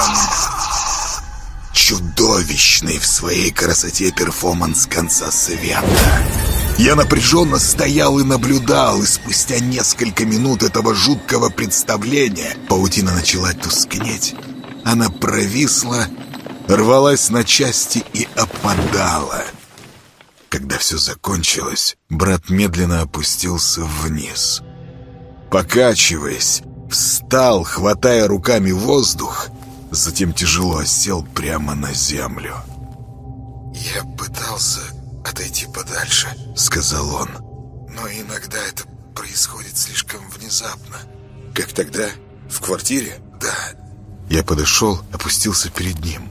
C: Чудовищный в своей красоте перформанс конца света. Я напряженно стоял и наблюдал, и спустя несколько минут этого жуткого представления паутина начала тускнеть. Она провисла, рвалась на части и опадала. Когда все закончилось, брат медленно опустился вниз. Покачиваясь, встал, хватая руками воздух, затем тяжело сел прямо на землю. «Я пытался отойти подальше», — сказал он. «Но иногда это происходит слишком внезапно». «Как тогда? В квартире?» «Да». Я подошел, опустился перед ним.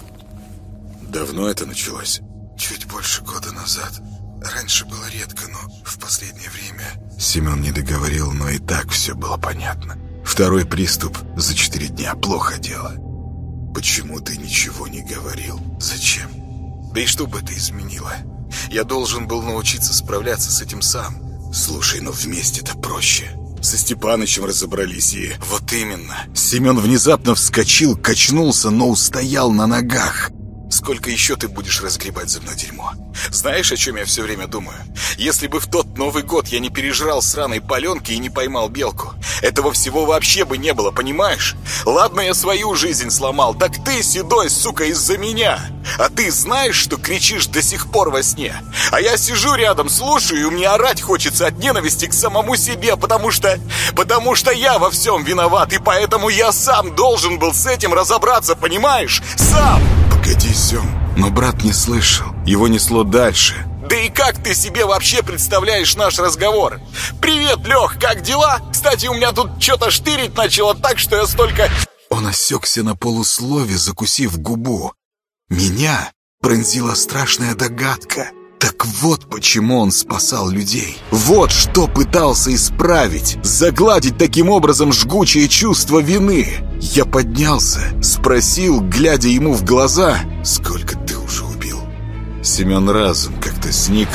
D: «Давно это началось?»
C: «Чуть больше года назад. Раньше было редко, но в последнее время...» Семен не договорил, но и так все было понятно. Второй приступ за четыре дня. Плохо дело. «Почему ты ничего не говорил? Зачем? Да и что бы это изменило? Я должен был научиться справляться с этим сам. Слушай, но вместе-то проще. Со Степанычем разобрались и...» «Вот именно». Семен внезапно вскочил, качнулся, но устоял на ногах. «Сколько еще ты будешь разгребать за мной дерьмо? Знаешь, о чем я все время думаю? Если бы в тот Новый год я не пережрал сраной паленки и не поймал белку, этого всего вообще бы не было, понимаешь? Ладно, я свою жизнь сломал, так ты, седой, сука, из-за меня. А ты знаешь, что кричишь до сих пор во сне? А я сижу рядом, слушаю, и мне орать хочется от ненависти к самому себе, потому что... Потому что я во всем виноват, и поэтому я сам должен был с этим разобраться, понимаешь? Сам!» «Погоди, Сем». Но брат не слышал. Его несло дальше. «Да и как ты себе вообще представляешь наш разговор? Привет, Лех, как дела? Кстати, у меня тут что-то штырить начало так, что я столько...» Он осекся на полуслове, закусив губу. Меня пронзила страшная догадка. Так вот почему он спасал людей. Вот что пытался исправить. Загладить таким образом жгучее чувство вины. Я поднялся, спросил, глядя ему в глаза: «Сколько ты уже убил?» Семен разом как-то сник,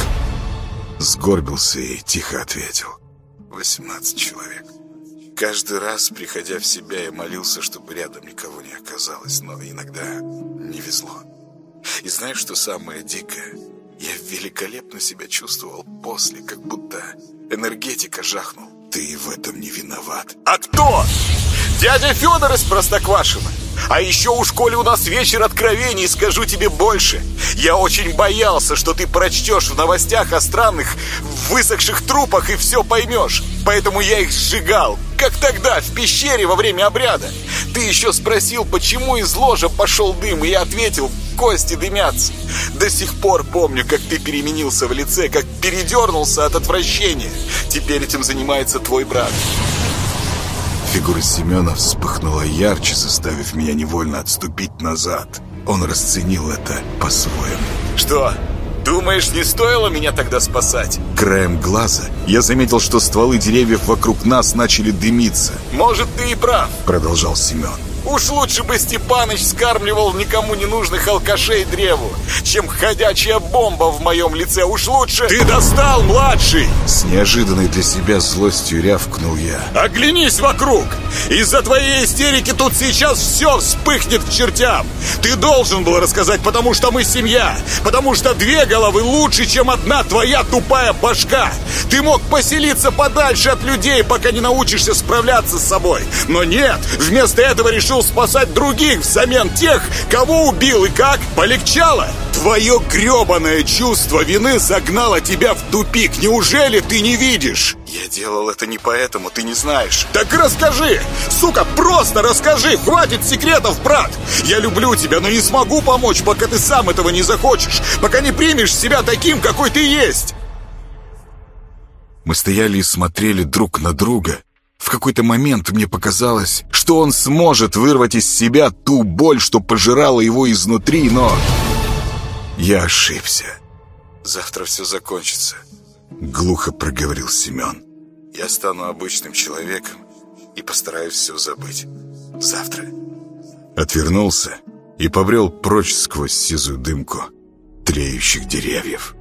C: сгорбился и тихо ответил: «Восемнадцать человек. Каждый раз, приходя в себя, я молился, чтобы рядом никого не оказалось, но иногда не везло. И знаешь, что самое дикое? Я великолепно себя чувствовал после, как будто энергетика жахнул. Ты в этом не виноват». «А кто? Дядя Федор из Простоквашино? А еще у школы у нас вечер откровений, скажу тебе больше. Я очень боялся, что ты прочтешь в новостях о странных высохших трупах и все поймешь. Поэтому я их сжигал, как тогда, в пещере во время обряда. Ты еще спросил, почему из ложа пошел дым, и я ответил:
B: кости дымятся. До сих пор помню, как ты переменился в лице, как передернулся от отвращения. Теперь этим занимается твой брат».
C: Фигура Семена вспыхнула ярче, заставив меня невольно отступить назад. Он расценил это по-своему.
B: «Что? Думаешь, не стоило меня тогда спасать?»
C: Краем глаза я заметил, что стволы деревьев вокруг нас начали дымиться.
B: «Может, ты и прав»,
C: — продолжал Семен.
B: «Уж лучше бы Степаныч скармливал никому не нужных алкашей древу, чем ходячая бомба в моем лице. Уж лучше...» «Ты достал, младший!»
C: С неожиданной для себя злостью рявкнул я.
B: «Оглянись вокруг! Из-за твоей истерики тут сейчас все вспыхнет к чертям! Ты должен был рассказать, потому что мы семья! Потому что две головы лучше, чем одна твоя тупая башка! Ты мог поселиться подальше от людей, пока не научишься справляться с собой! Но нет! Вместо этого решил спасать других взамен тех, кого убил, и как? Полегчало? Твое гребаное чувство вины загнало тебя в тупик. Неужели ты не видишь?» «Я делал это не поэтому, ты не знаешь». «Так расскажи! Сука, просто расскажи! Хватит секретов, брат! Я люблю тебя, но не смогу помочь, пока ты сам этого не захочешь, пока не примешь себя таким, какой ты есть!»
C: Мы стояли и смотрели друг на друга. В какой-то момент мне показалось, что он сможет вырвать из себя ту боль, что пожирала его изнутри, но... Я ошибся.
B: «Завтра все закончится»,
C: — глухо проговорил Семен.
B: «Я стану обычным человеком и постараюсь все забыть. Завтра».
C: Отвернулся и побрел прочь сквозь сизую дымку тлеющих деревьев.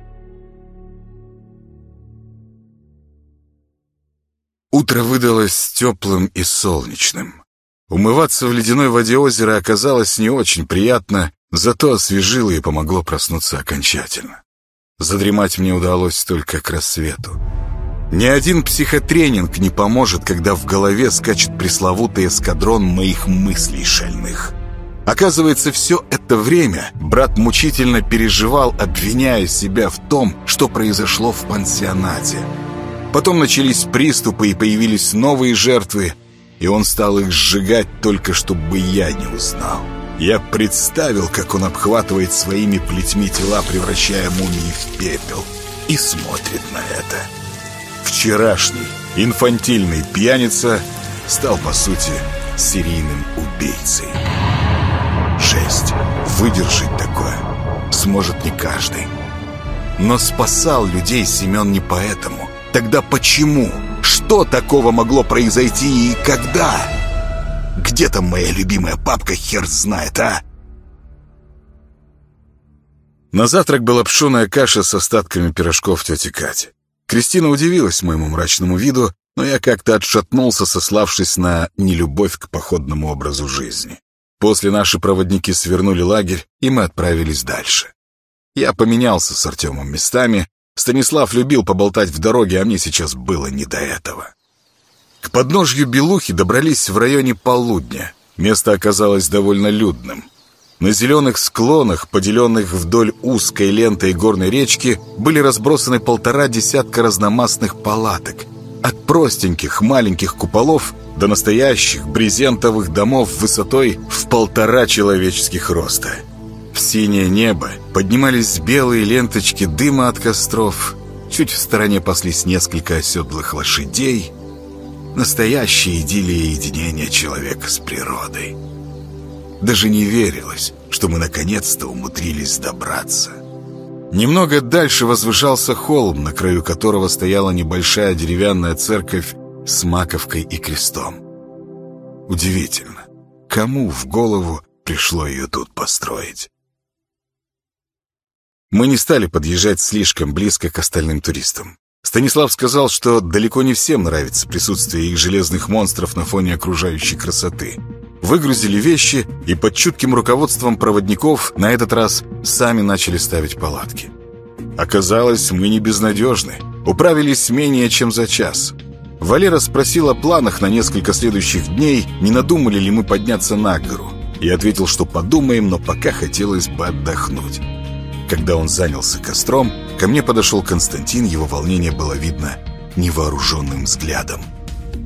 C: Утро выдалось теплым и солнечным. Умываться в ледяной воде озера оказалось не очень приятно, зато освежило и помогло проснуться окончательно. Задремать мне удалось только к рассвету. Ни один психотренинг не поможет, когда в голове скачет пресловутый эскадрон моих мыслей шальных. Оказывается, все это время брат мучительно переживал, обвиняя себя в том, что произошло в пансионате. Потом начались приступы и появились новые жертвы, и он стал их сжигать только, чтобы я не узнал. Я представил, как он обхватывает своими плетьми тела, превращая мумии в пепел, и смотрит на это. Вчерашний инфантильный пьяница стал, по сути, серийным убийцей. Жесть. Выдержать такое сможет не каждый. Но спасал людей Семен не поэтому. Тогда почему? Что такого могло произойти и когда? Где там моя любимая папка, хер знает, а? На завтрак была пшеная каша с остатками пирожков тети Кати. Кристина удивилась моему мрачному виду, но я как-то отшатнулся, сославшись на нелюбовь к походному образу жизни. После наши проводники свернули лагерь, и мы отправились дальше. Я поменялся с Артемом местами. Станислав любил поболтать в дороге, а мне сейчас было не до этого. К подножью Белухи добрались в районе полудня. Место оказалось довольно людным. На зеленых склонах, поделенных вдоль узкой лентой горной речки, были разбросаны полтора десятка разномастных палаток. От простеньких маленьких куполов до настоящих брезентовых домов высотой в полтора человеческих роста. В синее небо поднимались белые ленточки дыма от костров. Чуть в стороне паслись несколько оседлых лошадей. Настоящая идиллия единения человека с природой. Даже не верилось, что мы наконец-то умудрились добраться. Немного дальше возвышался холм, на краю которого стояла небольшая деревянная церковь с маковкой и крестом. Удивительно, кому в голову пришло ее тут построить? Мы не стали подъезжать слишком близко к остальным туристам. Станислав сказал, что далеко не всем нравится присутствие их железных монстров на фоне окружающей красоты. Выгрузили вещи и под чутким руководством проводников на этот раз сами начали ставить палатки. Оказалось, мы не безнадежны. Управились менее чем за час. Валера спросил о планах на несколько следующих дней, не надумали ли мы подняться на гору. Я ответил, что подумаем, но пока хотелось бы отдохнуть. Когда он занялся костром, ко мне подошел Константин, его волнение было видно невооруженным взглядом.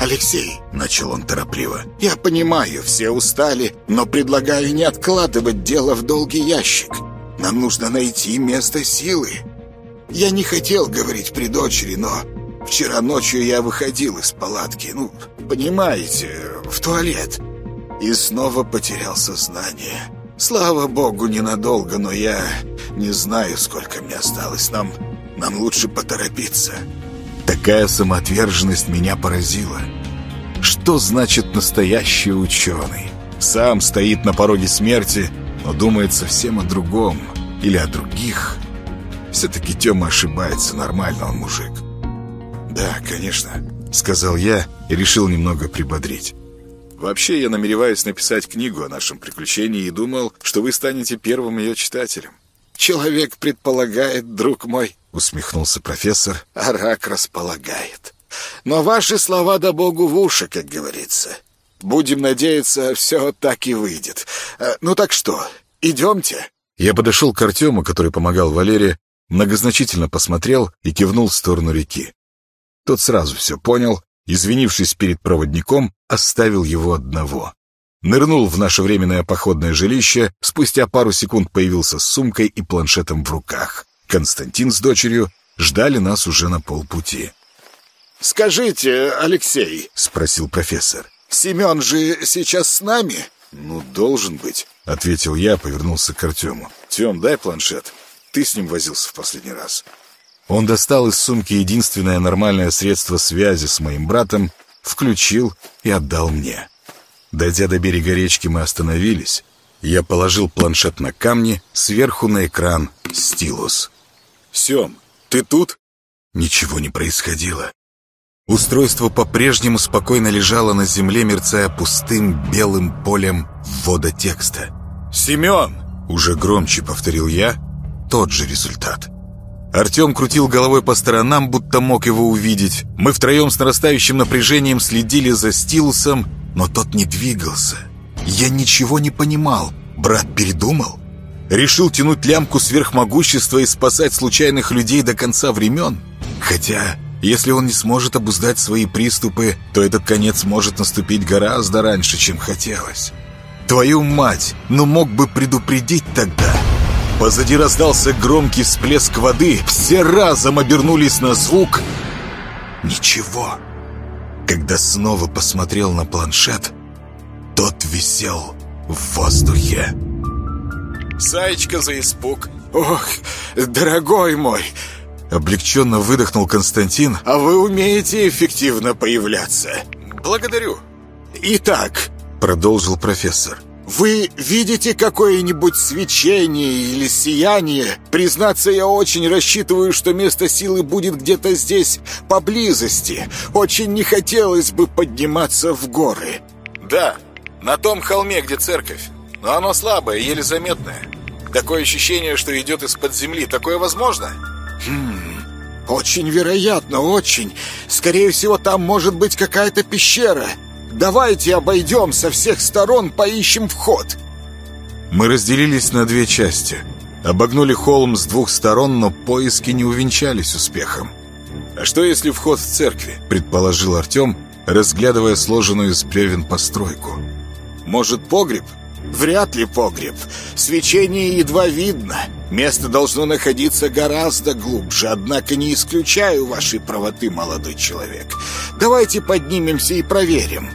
C: «Алексей», — начал он торопливо, — «я понимаю, все устали, но предлагаю не откладывать дело в долгий ящик. Нам нужно найти место силы. Я не хотел говорить при дочери, но вчера ночью я выходил из палатки, ну, понимаете, в туалет, и снова потерял сознание. Слава богу, ненадолго, но я не знаю, сколько мне осталось. Нам, нам лучше поторопиться».
A: Такая самоотверженность меня поразила. Что значит настоящий ученый? Сам стоит на пороге смерти, но думает совсем о другом. Или о других. Все-таки Тёма ошибается, нормально он мужик. «Да, конечно», — сказал я и решил немного прибодрить. «Вообще, я намереваюсь написать книгу о нашем приключении и думал, что вы станете первым ее читателем».
C: «Человек предполагает, друг мой», — усмехнулся профессор, — «а рак располагает. Но ваши слова да богу в уши, как говорится. Будем надеяться, все так и выйдет. Ну так что, идемте?»
A: Я подошел к Артему, который помогал Валере, многозначительно посмотрел и кивнул в сторону реки. Тот сразу все понял, извинившись перед проводником, оставил его одного. Нырнул в наше временное походное жилище, спустя пару секунд появился с сумкой и планшетом в руках. Константин с дочерью ждали нас уже на полпути.
C: «Скажите, Алексей», — спросил профессор, — «Семен же сейчас с нами?»
A: «Ну, должен быть», — ответил я, повернулся к Артему. «Тем, дай планшет. Ты с ним возился в последний раз». Он достал из сумки единственное нормальное средство связи с моим братом, включил и отдал мне. Дойдя до берега речки, мы остановились. Я положил планшет на камни, сверху на экран стилус. «Сем, ты тут?» Ничего не происходило. Устройство по-прежнему спокойно лежало на земле, мерцая пустым белым полем ввода текста. «Семен!» — уже громче повторил я. Тот же результат. Артем крутил головой по сторонам, будто мог его увидеть. Мы втроем с нарастающим напряжением следили за стилусом, но тот не двигался. Я ничего не понимал. Брат передумал? Решил тянуть лямку сверхмогущества и спасать случайных людей до конца времен? Хотя, если он не сможет обуздать свои приступы, то этот конец может наступить гораздо раньше, чем хотелось. Твою мать, ну мог бы предупредить тогда. Позади раздался громкий всплеск воды. Все разом обернулись на звук. Ничего. Когда снова посмотрел на планшет, тот висел в воздухе.
C: «Заячка за испуг». «Ох, дорогой мой!»
A: Облегченно выдохнул Константин.
C: «А вы умеете эффективно появляться?»
B: «Благодарю».
C: «Итак»,
A: — продолжил профессор,
C: — «вы видите какое-нибудь свечение или сияние? Признаться, я очень рассчитываю, что место силы будет где-то здесь, поблизости. Очень не хотелось бы подниматься в горы».
B: «Да, на том холме, где церковь. Но оно слабое, еле заметное. Такое ощущение, что идет из-под земли. Такое возможно?»
C: «Хм... Очень вероятно, очень. Скорее всего, там может быть какая-то пещера. Давайте обойдем со всех сторон, поищем вход».
A: Мы разделились на две части. Обогнули холм с двух сторон, но поиски не увенчались успехом.
B: «А что, если вход в церкви?»
A: — предположил Артем, разглядывая сложенную из бревен постройку.
B: «Может, погреб?»
C: «Вряд ли погреб. Свечение едва видно. Место должно находиться гораздо глубже, однако не исключаю вашей правоты, молодой человек. Давайте поднимемся и проверим».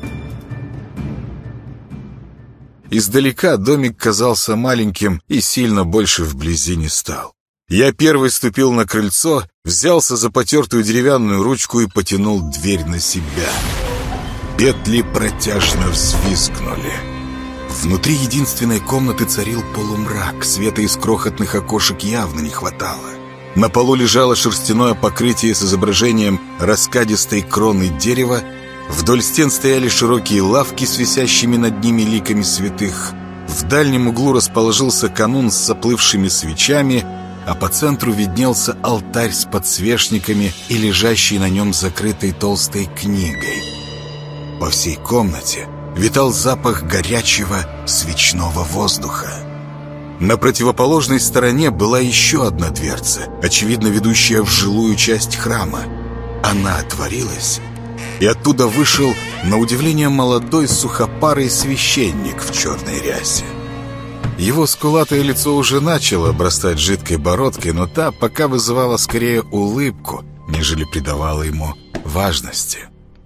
A: Издалека домик казался маленьким и сильно больше вблизи не стал. Я первый ступил на крыльцо, взялся за потертую деревянную ручку и потянул дверь на себя. Петли протяжно взвизгнули. Внутри единственной комнаты царил полумрак, света из крохотных окошек явно не хватало. На полу лежало шерстяное покрытие с изображением раскадистой кроны дерева, вдоль стен стояли широкие лавки с висящими над ними ликами святых. В дальнем углу расположился канун с заплывшими свечами, а по центру виднелся алтарь с подсвечниками и лежащей на нем закрытой толстой книгой. По всей комнате витал запах горячего свечного воздуха. На противоположной стороне была еще одна дверца, очевидно ведущая в жилую часть храма. Она отворилась, и оттуда вышел, на удивление, молодой сухопарый священник в черной рясе. Его скулатое лицо уже начало обрастать жидкой бородкой, но та пока вызывала скорее улыбку, нежели придавала ему важности.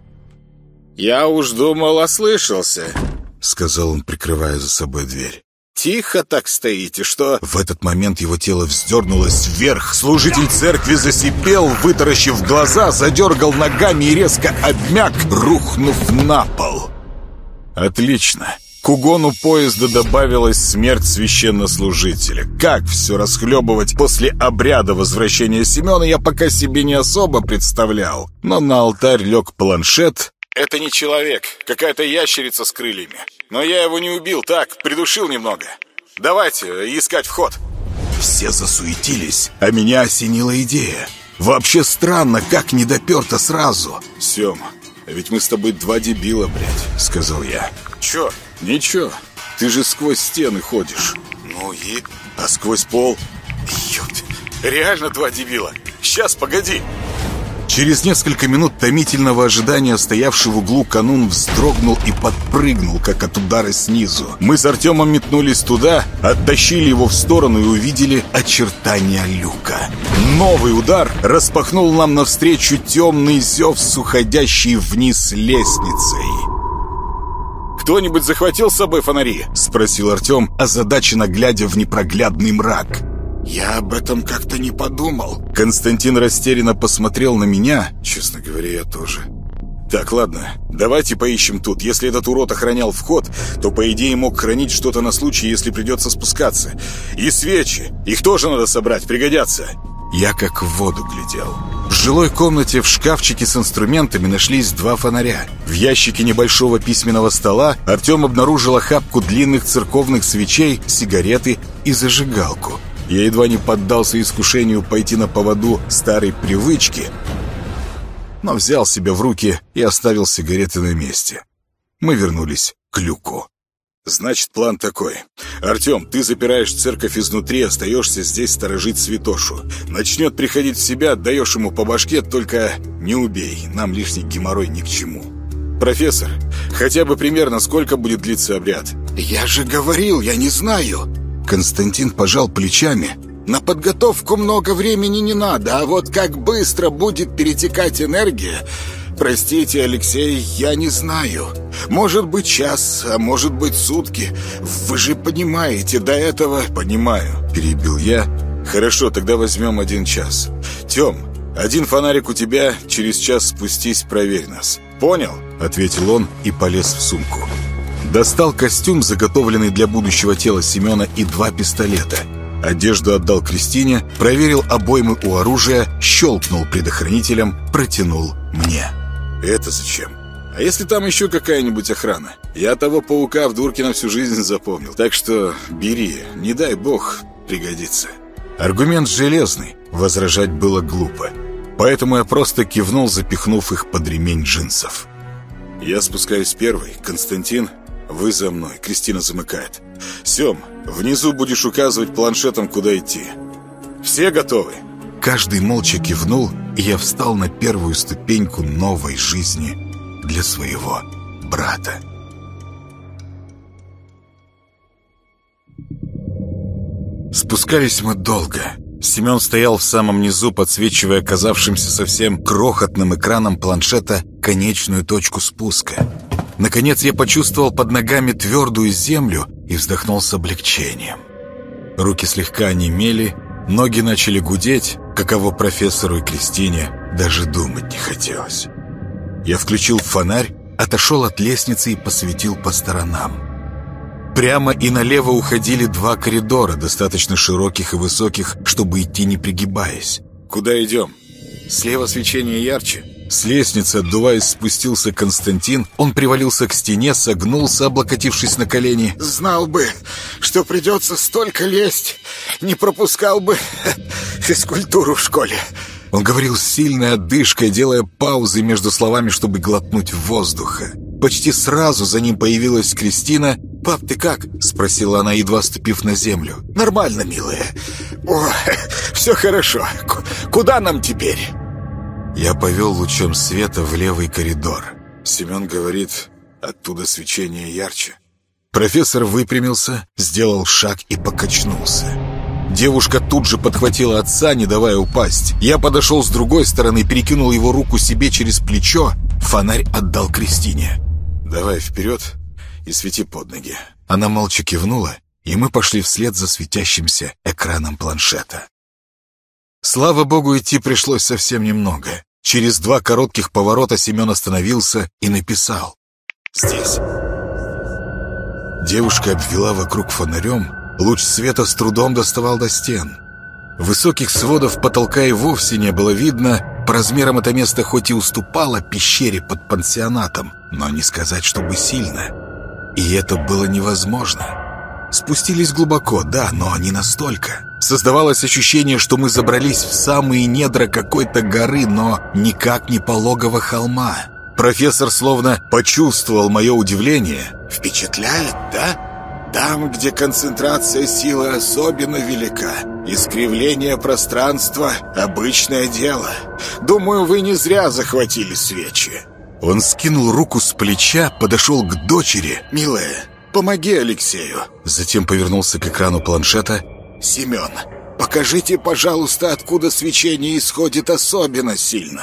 D: «Я уж думал, ослышался»,
A: — сказал он, прикрывая за собой дверь.
D: «Тихо так стоите, что...»
A: В этот момент его тело вздернулось вверх. Служитель церкви засипел, вытаращив глаза, задергал ногами и резко обмяк, рухнув на пол. «Отлично. К угону поезда добавилась смерть священнослужителя. Как все расхлебывать после обряда возвращения Семена, я пока себе не особо представлял. Но на алтарь лег планшет.
D: «Это не человек, какая-то ящерица с крыльями. Но я его не убил, так, придушил немного. Давайте искать вход».
A: Все засуетились, а меня осенила идея. Вообще странно, как не допер-то сразу.
D: «Сем, ведь мы с тобой два дебила, блядь», — сказал я.
A: «Чё?»
D: «Ничего, ты же сквозь стены ходишь».
A: «Ну и...»
D: «А сквозь пол?»
A: «Ёпт,
D: реально два дебила. Сейчас, погоди».
A: Через несколько минут томительного ожидания стоявший в углу канун вздрогнул и подпрыгнул, как от удара снизу. Мы с Артемом метнулись туда, оттащили его в сторону и увидели очертания люка. Новый удар распахнул нам навстречу темный зев с уходящей вниз лестницей.
D: «Кто-нибудь захватил с собой фонари?»
A: — спросил Артем, озадаченно глядя в непроглядный мрак.
C: «Я об этом как-то не подумал».
A: Константин растерянно посмотрел на меня.
D: «Честно говоря, я тоже». «Так, ладно, давайте поищем тут. Если этот урод охранял вход, то, по идее, мог хранить что-то на случай, если придется спускаться. И свечи. Их тоже надо собрать, пригодятся».
A: Я как в воду глядел. В жилой комнате в шкафчике с инструментами нашлись два фонаря. В ящике небольшого письменного стола Артем обнаружил охапку длинных церковных свечей, сигареты и зажигалку. Я едва не поддался искушению пойти на поводу старой привычки, но взял себя в руки и оставил сигареты на месте. Мы вернулись к люку.
D: «Значит, план такой. Артем, ты запираешь церковь изнутри, остаешься здесь сторожить святошу. Начнет приходить в себя, отдаешь ему по башке, только не убей. Нам лишний геморрой ни к чему. Профессор, хотя бы примерно сколько будет длиться обряд?»
C: «Я же говорил, я не знаю».
A: Константин пожал плечами.
C: «На подготовку много времени не надо, а вот как быстро будет перетекать энергия... Простите, Алексей, я не знаю. Может быть час, а может быть сутки. Вы же понимаете, до этого...»
A: «Понимаю», — перебил я.
D: «Хорошо, тогда возьмем один час. Тем, один фонарик у тебя, через час спустись, проверь нас. Понял?»
A: — ответил он и полез в сумку. Достал костюм, заготовленный для будущего тела Семена, и два пистолета. Одежду отдал Кристине, проверил обоймы у оружия, щелкнул предохранителем, протянул мне.
D: «Это зачем? А если там еще какая-нибудь охрана? Я того паука в дурке на всю жизнь запомнил. Так что бери, не дай бог, пригодится».
A: Аргумент железный, возражать было глупо. Поэтому я просто кивнул, запихнув их под ремень джинсов.
D: «Я спускаюсь первый. Константин, вы за мной. Кристина замыкает. Сем, внизу будешь указывать планшетом, куда идти. Все готовы?»
A: Каждый молча кивнул, и я встал на первую ступеньку новой жизни для своего брата. Спускались мы долго. Семен стоял в самом низу, подсвечивая казавшимся совсем крохотным экраном планшета конечную точку спуска. Наконец я почувствовал под ногами твердую землю и вздохнул с облегчением. Руки слегка онемели, ноги начали гудеть, каково профессору и Кристине даже думать не хотелось. Я включил фонарь, отошел от лестницы и посветил по сторонам. Прямо и налево уходили два коридора, достаточно широких и высоких, чтобы идти не пригибаясь.
D: «Куда идем? Слева свечение ярче».
A: С лестницы, отдуваясь, спустился Константин. Он привалился к стене, согнулся, облокотившись на колени.
C: «Знал бы, что придется столько лезть, не пропускал бы физкультуру в школе».
A: Он говорил с сильной одышкой, делая паузы между словами, чтобы глотнуть воздуха. Почти сразу за ним появилась Кристина.
C: «Пап, ты как?»
A: — спросила она, едва ступив на землю.
C: «Нормально, милая. О, все хорошо. К- куда нам теперь?»
A: Я повел лучом света в левый коридор. Семен говорит, оттуда свечение ярче. Профессор выпрямился, сделал шаг и покачнулся. Девушка тут же подхватила отца, не давая упасть. Я подошел с другой стороны, перекинул его руку себе через плечо. Фонарь отдал Кристине. «Давай вперед и свети под ноги». Она молча кивнула, и мы пошли вслед за светящимся экраном планшета. Слава богу, идти пришлось совсем немного. Через два коротких поворота Семен остановился и написал «Здесь». Девушка обвела вокруг фонарем. Луч света с трудом доставал до стен. Высоких сводов потолка и вовсе не было видно. По размерам это место хоть и уступало пещере под пансионатом, но не сказать, чтобы сильно. И это было невозможно. Спустились глубоко, да, но не настолько. Создавалось ощущение, что мы забрались в самые недра какой-то горы, но никак не пологого холма. Профессор словно почувствовал мое удивление. «Впечатляет, да? Там, где концентрация силы особенно велика, искривление пространства — обычное дело. Думаю, вы не зря захватили свечи». Он скинул руку с плеча, подошел к дочери. «Милая, помоги Алексею». Затем повернулся к экрану планшета. «Семен, покажите, пожалуйста, откуда свечение исходит особенно сильно».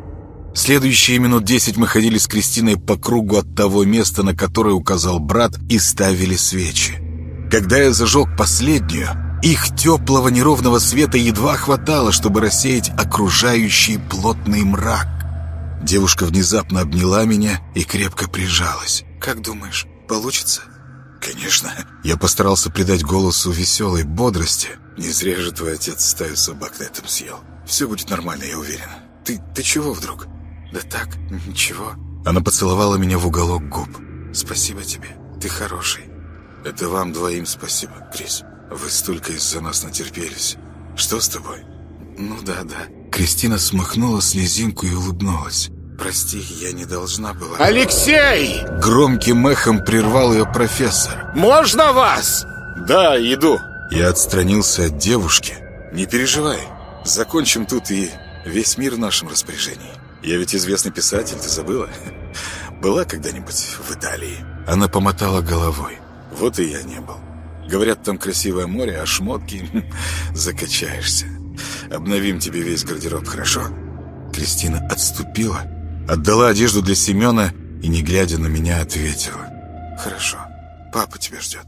A: Следующие минут десять мы ходили с Кристиной по кругу от того места, на которое указал брат, и ставили свечи. Когда я зажег последнюю, их теплого неровного света едва хватало, чтобы рассеять окружающий плотный мрак. Девушка внезапно обняла меня и крепко прижалась. «Как думаешь, получится?» «Конечно». Я постарался придать голосу веселой бодрости. «Не зря же твой отец стаю собак на этом съел. Все будет нормально, я уверен. Ты, ты чего вдруг?» «Да так, ничего». Она поцеловала меня в уголок губ. «Спасибо тебе, ты хороший». «Это вам двоим спасибо, Крис. Вы столько из-за нас натерпелись. Что с тобой?» «Ну да, да». Кристина смахнула слезинку и улыбнулась. «Прости, я не должна была...»
D: «Алексей!»
A: Громким эхом прервал ее профессор.
D: «Можно вас?» «Да, иду».
A: Я отстранился от девушки. «Не переживай, закончим тут, и весь мир в нашем распоряжении. Я ведь известный писатель, ты забыла? Была когда-нибудь в Италии?» Она помотала головой. «Вот и я не был. Говорят, там красивое море, а шмотки закачаешься. Обновим тебе весь гардероб, хорошо?» Кристина отступила, отдала одежду для Семена и, не глядя на меня, ответила: «Хорошо, папа тебя ждет».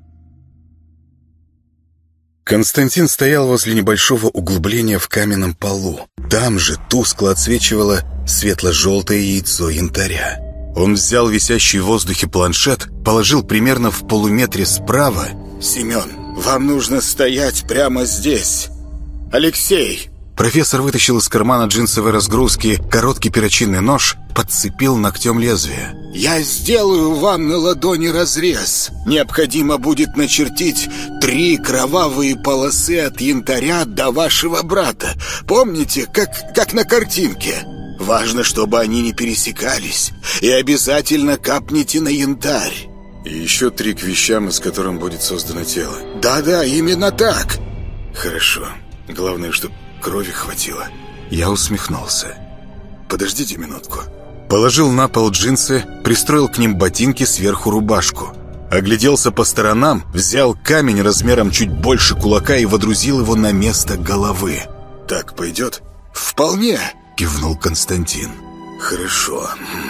A: Константин стоял возле небольшого углубления в каменном полу. Там же тускло отсвечивало светло-желтое яйцо янтаря. Он взял висящий в воздухе планшет, положил примерно в полуметре справа.
D: «Семен, вам нужно стоять прямо здесь. Алексей!»
A: Профессор вытащил из кармана джинсовой разгрузки короткий перочинный нож, подцепил ногтем лезвие.
D: «Я сделаю вам на ладони разрез. Необходимо будет начертить три кровавые полосы от янтаря до вашего брата. Помните, как, как на картинке? Важно, чтобы они не пересекались. И обязательно капните на янтарь».
A: «И еще три к вещам, из которых будет создано тело».
D: «Да-да, именно так».
A: «Хорошо. Главное, чтобы крови хватило». Я усмехнулся. «Подождите минутку». Положил на пол джинсы, пристроил к ним ботинки, сверху рубашку. Огляделся по сторонам, взял камень размером чуть больше кулака и водрузил его на место головы. «Так пойдет?»
D: «Вполне»,
A: — кивнул Константин. «Хорошо.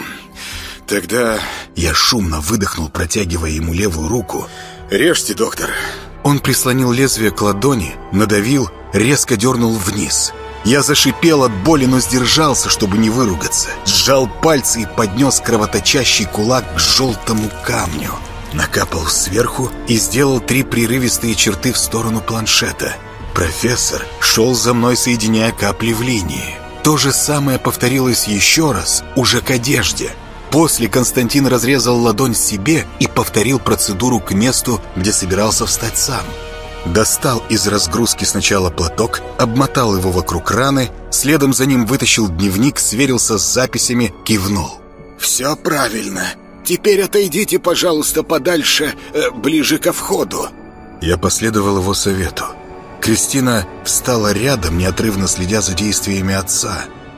A: Тогда...» Я шумно выдохнул, протягивая ему левую руку. «Режьте, доктор». Он прислонил лезвие к ладони, надавил, резко дернул вниз. Я зашипел от боли, но сдержался, чтобы не выругаться. Сжал пальцы и поднес кровоточащий кулак к желтому камню. Накапал сверху и сделал три прерывистые черты в сторону планшета. Профессор шел за мной, соединяя капли в линии. То же самое повторилось еще раз, уже к одежде. После Константин разрезал ладонь себе и повторил процедуру к месту, где собирался встать сам. Достал из разгрузки сначала платок, обмотал его вокруг раны, следом за ним вытащил дневник, сверился с записями, кивнул.
D: «Все правильно. Теперь отойдите, пожалуйста, подальше, э, ближе ко входу».
A: Я последовал его совету. Кристина встала рядом, неотрывно следя за действиями отца.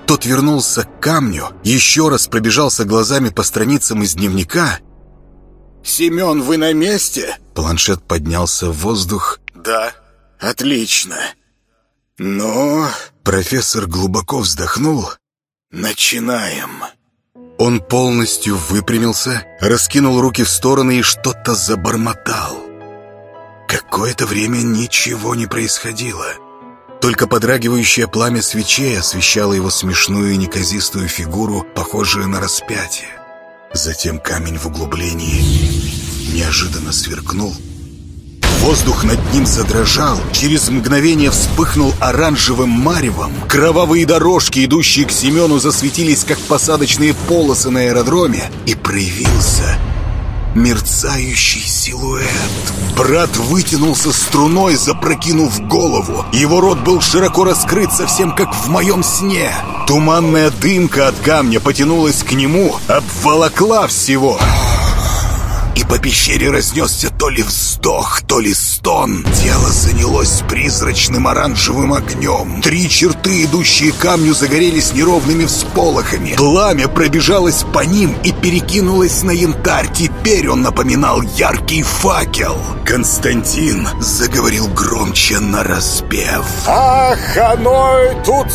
C: Тот вернулся к камню, еще раз пробежался глазами по страницам из дневника.
D: «Семен, вы на месте?»
C: Планшет поднялся в воздух.
D: «Да». «Отлично. Ну...»
C: Профессор глубоко вздохнул.
D: «Начинаем».
C: Он полностью выпрямился, раскинул руки в стороны и что-то забормотал. Какое-то время ничего не происходило. Только подрагивающее пламя свечей освещало его смешную и неказистую фигуру, похожую на распятие. Затем камень в углублении неожиданно сверкнул. Воздух над ним задрожал, через мгновение вспыхнул оранжевым маревом. Кровавые дорожки, идущие к Семену, засветились, как посадочные полосы на аэродроме, и проявился мерцающий силуэт. Брат вытянулся струной, запрокинув голову. Его рот был широко раскрыт, совсем как в моем сне. Туманная дымка от камня потянулась к нему, обволокла всего. И по пещере разнесся то ли вздох, то ли стон. Тело занялось призрачным оранжевым огнем. Три черты, идущие к камню, загорелись неровными всполохами. Пламя пробежалось по ним и перекинулось на янтарь. Теперь он напоминал яркий факел. Константин заговорил громче нараспев.
D: «Ах, оной тут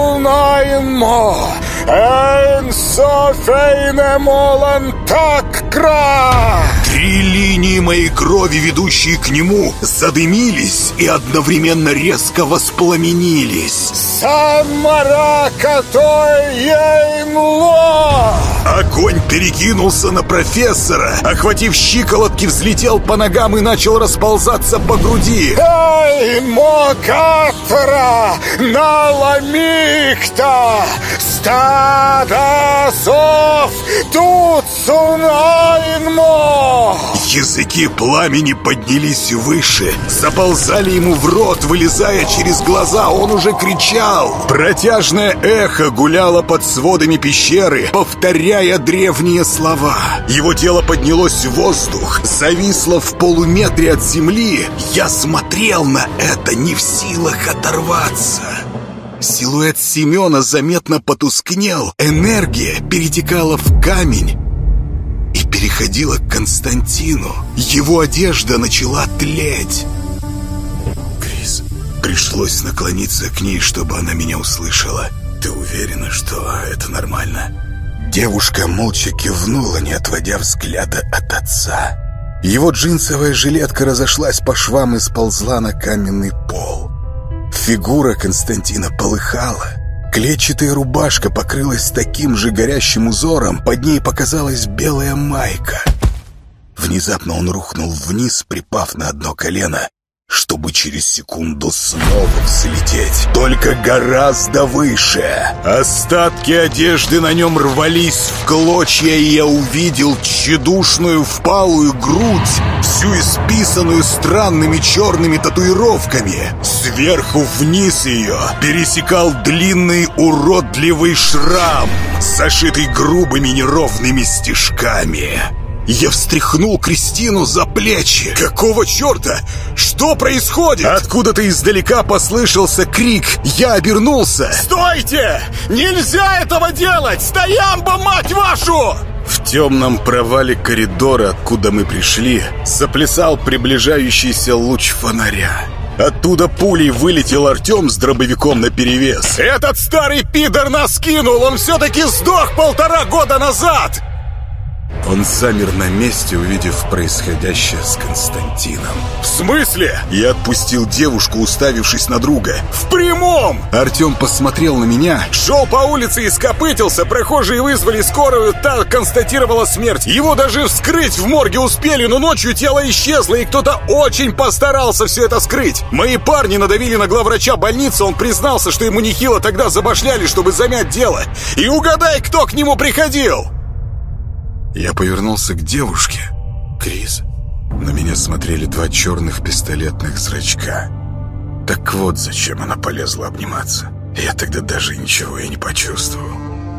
D: сунаймо, эн софейне молан так кра!»
C: Три линии моей крови, ведущие к нему, задымились и одновременно резко воспламенились.
D: «Самарака той ейнло!»
C: Огонь перекинулся на профессора, охватив щиколотки, взлетел по ногам и начал расползаться по груди.
D: «Эй, мокатра, наламикта, стада сов, тут сунайнмо!»
C: Языки пламени поднялись выше, заползали ему в рот, вылезая через глаза. Он уже кричал. Протяжное эхо гуляло под сводами пещеры, повторяя древние слова. Его тело поднялось в воздух, зависло в полуметре от земли. Я смотрел на это, не в силах оторваться. Силуэт Семена заметно потускнел, энергия перетекала в камень и переходила к Константину. Его одежда начала тлеть. Крис, пришлось наклониться к ней, чтобы она меня услышала. Ты уверена, что это нормально? Девушка молча кивнула, не отводя взгляда от отца. Его джинсовая жилетка разошлась по швам и сползла на каменный пол. Фигура Константина полыхала. Клетчатая рубашка покрылась таким же горящим узором, под ней показалась белая майка. Внезапно он рухнул вниз, припав на одно колено, чтобы через секунду снова взлететь, только гораздо выше. Остатки одежды на нем рвались в клочья, и я увидел тщедушную впалую грудь, всю исписанную странными черными татуировками. Сверху вниз ее пересекал длинный уродливый шрам, зашитый грубыми неровными стежками. Я встряхнул Кристину за плечи. «Какого черта? Что происходит?» Откуда-то издалека послышался крик. Я обернулся.
D: «Стойте! Нельзя этого делать! Стоямба, мать вашу!»
C: В темном провале коридора, откуда мы пришли, заплясал приближающийся луч фонаря. Оттуда пулей вылетел Артем с дробовиком наперевес.
D: «Этот старый пидор нас кинул! Он все-таки сдох полтора года назад!»
C: Он замер на месте, увидев происходящее с Константином.
D: «В смысле?»
C: Я отпустил девушку, уставившись на друга.
D: «В прямом!»
C: Артем посмотрел на меня.
D: «Шел по улице и скопытился. Прохожие вызвали скорую, та констатировала смерть. Его даже вскрыть в морге успели, но ночью тело исчезло, и кто-то очень постарался все это скрыть. Мои парни надавили на главврача больницы, он признался, что ему нехило тогда забашляли, чтобы замять дело. И угадай, кто к нему приходил!»
C: Я повернулся к девушке. Крис. На меня смотрели два черных пистолетных зрачка. Так вот, зачем она полезла обниматься. Я тогда даже ничего и не почувствовал.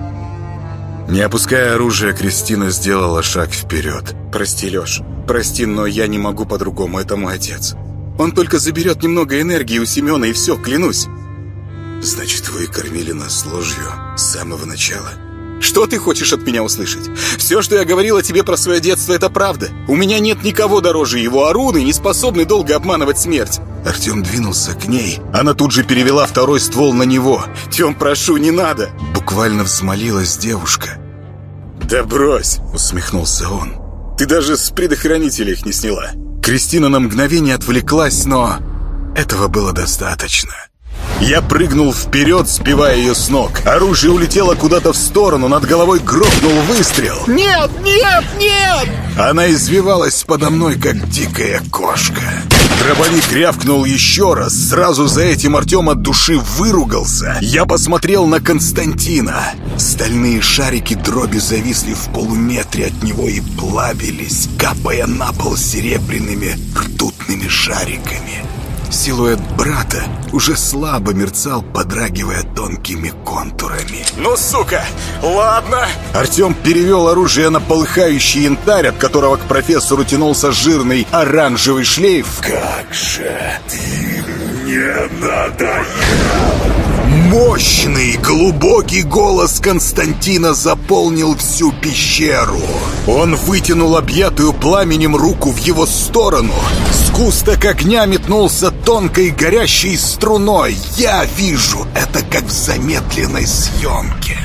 C: Не опуская оружие, Кристина сделала шаг вперед.
B: «Прости, Леш, прости, но я не могу по-другому, это мой отец. Он только заберет немного энергии у Семена, и все, клянусь».
C: Значит, вы кормили нас ложью с самого начала?
D: Что ты хочешь от меня услышать? Все, что я говорила тебе про свое детство, это правда. У меня нет никого дороже его, а руны не способны долго обманывать смерть.
C: Артем двинулся к ней. Она тут же перевела второй ствол на него.
D: Тем, прошу, не надо.
C: Буквально взмолилась девушка.
D: Да брось,
C: усмехнулся он.
D: Ты даже с предохранителя их не сняла.
C: Кристина на мгновение отвлеклась, но этого было достаточно. Я прыгнул вперед, сбивая ее с ног. Оружие улетело куда-то в сторону, над головой грохнул выстрел.
D: Нет, нет, нет!
C: Она извивалась подо мной, как дикая кошка. Дробовик рявкнул еще раз. Сразу за этим Артем от души выругался. Я посмотрел на Константина. Стальные шарики дроби зависли в полуметре от него и плавились, капая на пол серебряными ртутными шариками. Силуэт брата уже слабо мерцал, подрагивая тонкими контурами.
D: Ну, сука, ладно.
C: Артем перевел оружие на полыхающий янтарь, от которого к профессору тянулся жирный оранжевый шлейф.
A: Как же ты мне надоел!
C: Мощный, глубокий голос Константина заполнил всю пещеру. Он вытянул объятую пламенем руку в его сторону. Сгусток огня метнулся тонкой горящей струной. Я вижу это, как в замедленной съемке.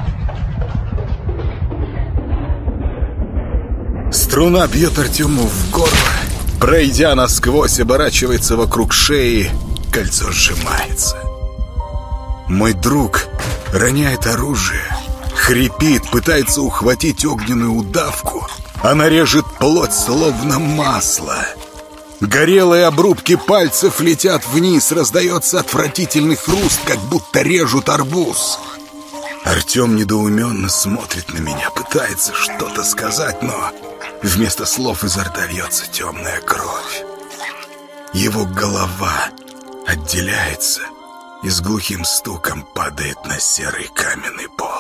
C: Струна бьет Артему в горло. Пройдя насквозь, оборачивается вокруг шеи. Кольцо сжимается. Мой друг роняет оружие, хрипит, пытается ухватить огненную удавку. Она режет плоть, словно масло. Горелые обрубки пальцев летят вниз, раздается отвратительный хруст, как будто режут арбуз. Артем недоуменно смотрит на меня, пытается что-то сказать, но вместо слов изо рта льется темная кровь. Его голова отделяется и с глухим стуком падает на серый каменный пол.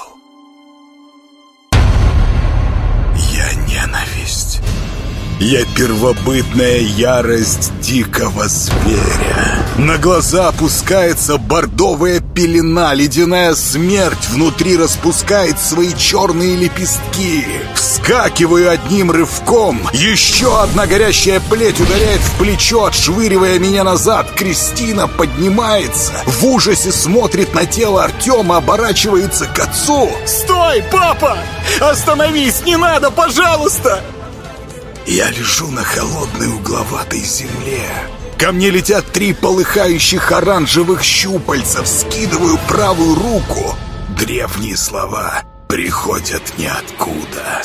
C: Я ненависть. Я первобытная ярость дикого зверя. На глаза опускается бордовая пелена. Ледяная смерть внутри распускает свои черные лепестки. Вскакиваю одним рывком. Еще одна горящая плеть ударяет в плечо, отшвыривая меня назад. Кристина поднимается, в ужасе смотрит на тело Артема, оборачивается к отцу.
D: «Стой, папа! Остановись! Не надо, пожалуйста!»
C: Я лежу на холодной угловатой земле. Ко мне летят три полыхающих оранжевых щупальца. Вскидываю правую руку. Древние слова приходят ниоткуда.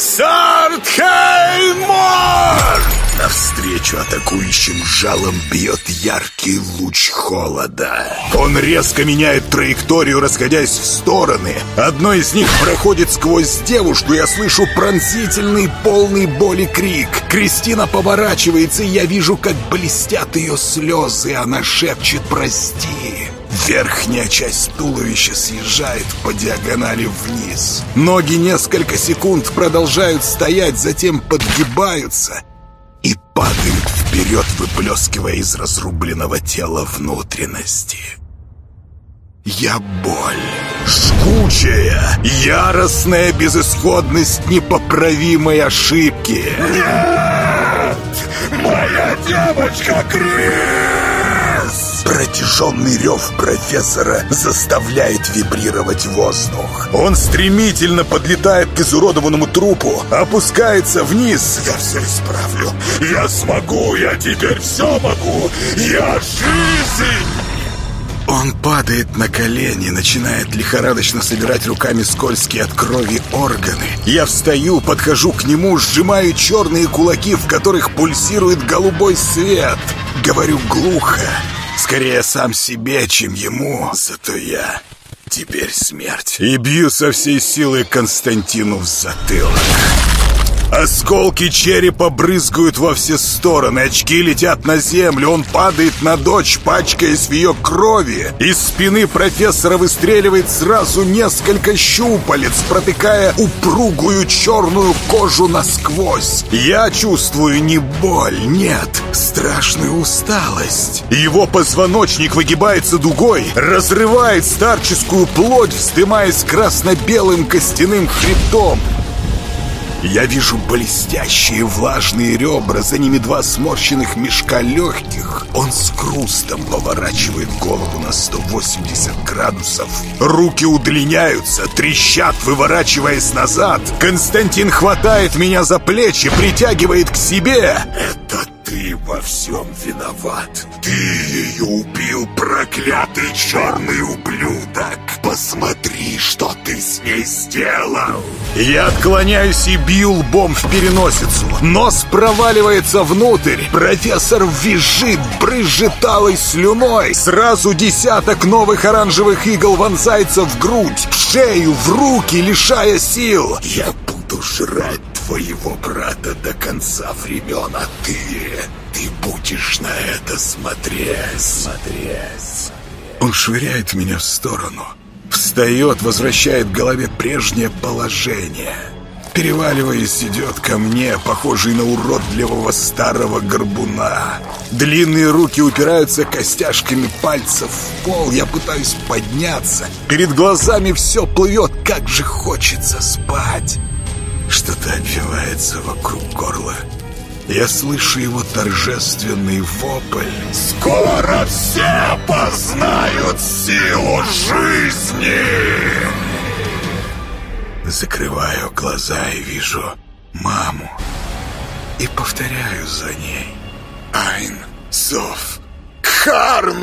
A: Сартхеймор!
C: Навстречу атакующим жалом бьет яркий луч холода. Он резко меняет траекторию, расходясь в стороны. Одно из них проходит сквозь девушку. Я слышу пронзительный, полный боли крик. Кристина поворачивается, и я вижу, как блестят ее слезы. Она шепчет «Прости». Верхняя часть туловища съезжает по диагонали вниз. Ноги несколько секунд продолжают стоять, затем подгибаются и падают вперед, выплескивая из разрубленного тела внутренности. Я боль. Жгучая, яростная безысходность непоправимой ошибки.
A: Нет! Моя девочка Крис!
C: Протяженный рев профессора заставляет вибрировать воздух. Он стремительно подлетает к изуродованному трупу, опускается вниз.
A: Я все исправлю. Я смогу, я теперь все могу. Я жизнь!
C: Он падает на колени, начинает лихорадочно собирать руками скользкие от крови органы. Я встаю, подхожу к нему, сжимаю черные кулаки, в которых пульсирует голубой свет. Говорю глухо, скорее сам себе, чем ему. Зато я теперь смерть. И бью со всей силы Константину в затылок. Осколки черепа брызгают во все стороны, очки летят на землю, он падает на дочь, пачкаясь в ее крови. Из спины профессора выстреливает сразу несколько щупалец, протыкая упругую черную кожу насквозь. Я чувствую не боль, нет, страшную усталость. Его позвоночник выгибается дугой, разрывает старческую плоть, вздымаясь красно-белым костяным хребтом. Я вижу блестящие влажные ребра, за ними два сморщенных мешка легких. Он с хрустом поворачивает голову на сто восемьдесят градусов. Руки удлиняются, трещат, выворачиваясь назад. Константин хватает меня за плечи, притягивает к себе. Это ты во всем виноват. Ты ее убил, проклятый черный ублюдок. Посмотри, что ты с ней сделал. Я отклоняюсь и бью лбом в переносицу. Нос проваливается внутрь. Профессор визжит, брызжет алой слюной. Сразу десяток новых оранжевых игл вонзается в грудь, в шею, в руки, лишая сил. Я буду жрать твоего брата до конца времен, а ты... Ты будешь на это смотреть. Смотреть. Он швыряет меня в сторону. Встает, возвращает голове прежнее положение. Переваливаясь, идет ко мне, похожий на уродливого старого горбуна. Длинные руки упираются костяшками пальцев в пол. Я пытаюсь подняться. Перед глазами все плывет. Как же хочется спать. Что-то обвивается вокруг горла. Я слышу его торжественный вопль. Скоро все познают силу жизни! Закрываю глаза и вижу маму. И повторяю за ней. Айн, Соф, Кхарн!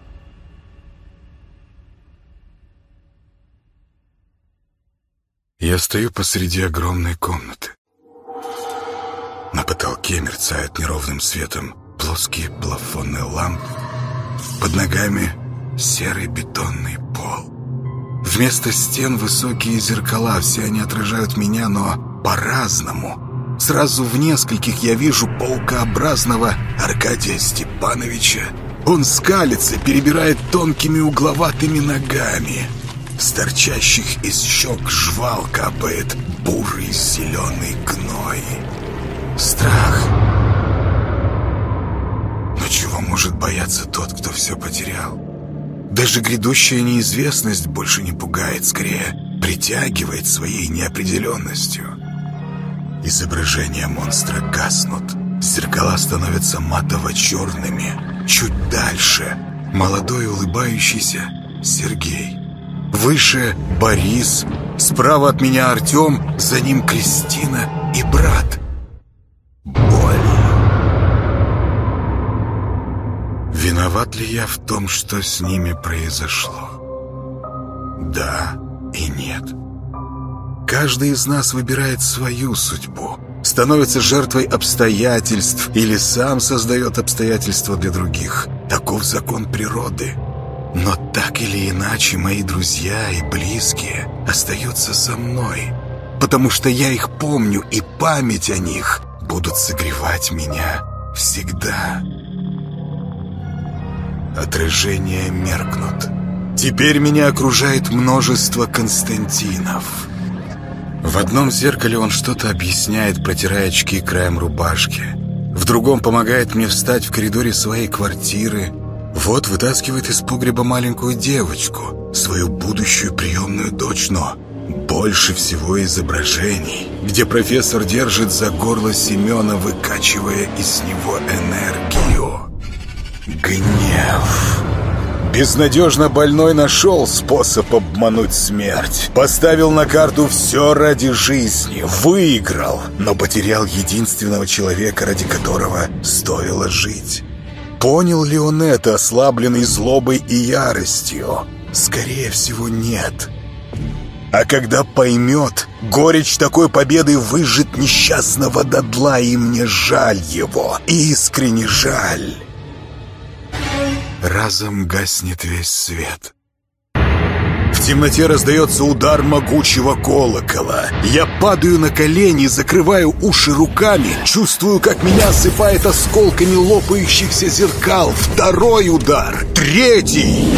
C: Я стою посреди огромной комнаты. На потолке мерцают неровным светом плоские плафоны ламп. Под ногами серый бетонный пол. Вместо стен высокие зеркала. Все они отражают меня, но по-разному. Сразу в нескольких я вижу паукообразного Аркадия Степановича. Он скалится, перебирает тонкими угловатыми ногами. С торчащих из щек жвал капает бурый зеленый гной. Страх. Но чего может бояться тот, кто все потерял? Даже грядущая неизвестность больше не пугает, скорее притягивает своей неопределенностью. Изображения монстра гаснут. Зеркала становятся матово-черными. Чуть дальше молодой улыбающийся Сергей. Выше Борис. Справа от меня Артем. За ним Кристина и брат. Боль. Виноват ли я в том, что с ними произошло? Да и нет. Каждый из нас выбирает свою судьбу, становится жертвой обстоятельств или сам создает обстоятельства для других. Таков закон природы. Но так или иначе мои друзья и близкие остаются со мной, потому что я их помню, и память о них будут согревать меня всегда. Отражения меркнут. Теперь меня окружает множество Константинов. В одном зеркале он что-то объясняет, протирая очки краем рубашки. В другом помогает мне встать в коридоре своей квартиры. Вот вытаскивает из погреба маленькую девочку, свою будущую приемную дочь, но больше всего изображений, где профессор держит за горло Семена, выкачивая из него энергию. Гнев. Безнадежно больной нашел способ обмануть смерть. Поставил на карту все ради жизни. Выиграл, но потерял единственного человека, ради которого стоило жить. Понял ли он это, ослабленный злобой и яростью? Скорее всего, нет. А когда поймет, горечь такой победы выжжет несчастного дотла, и мне жаль его, искренне жаль. Разом гаснет весь свет. В темноте раздается удар могучего колокола. Я падаю на колени, закрываю уши руками, чувствую, как меня осыпает осколками лопающихся зеркал. Второй удар, третий.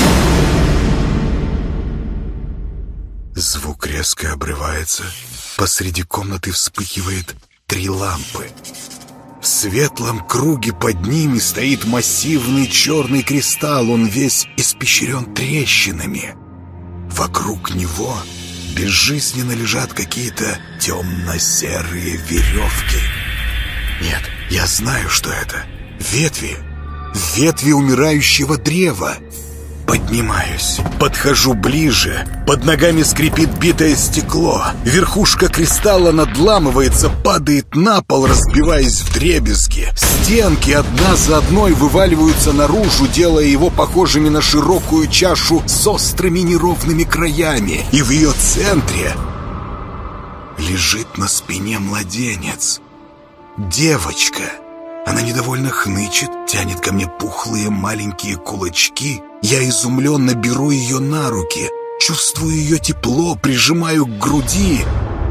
C: Звук резко обрывается. Посреди комнаты вспыхивает три лампы. В светлом круге под ними стоит массивный черный кристалл. Он весь испещрен трещинами. Вокруг него безжизненно лежат какие-то темно-серые веревки. Нет, я знаю, что это. Ветви. Ветви умирающего древа. Поднимаюсь, подхожу ближе. Под ногами скрипит битое стекло. Верхушка кристалла надламывается, падает на пол, разбиваясь вдребезги. Стенки одна за одной вываливаются наружу, делая его похожими на широкую чашу с острыми неровными краями. И в ее центре лежит на спине младенец. Девочка. Она недовольно хнычет, тянет ко мне пухлые маленькие кулачки. Я изумленно беру ее на руки, чувствую ее тепло, прижимаю к груди.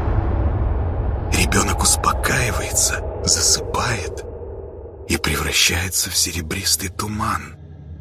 C: Ребенок успокаивается, засыпает и превращается в серебристый туман.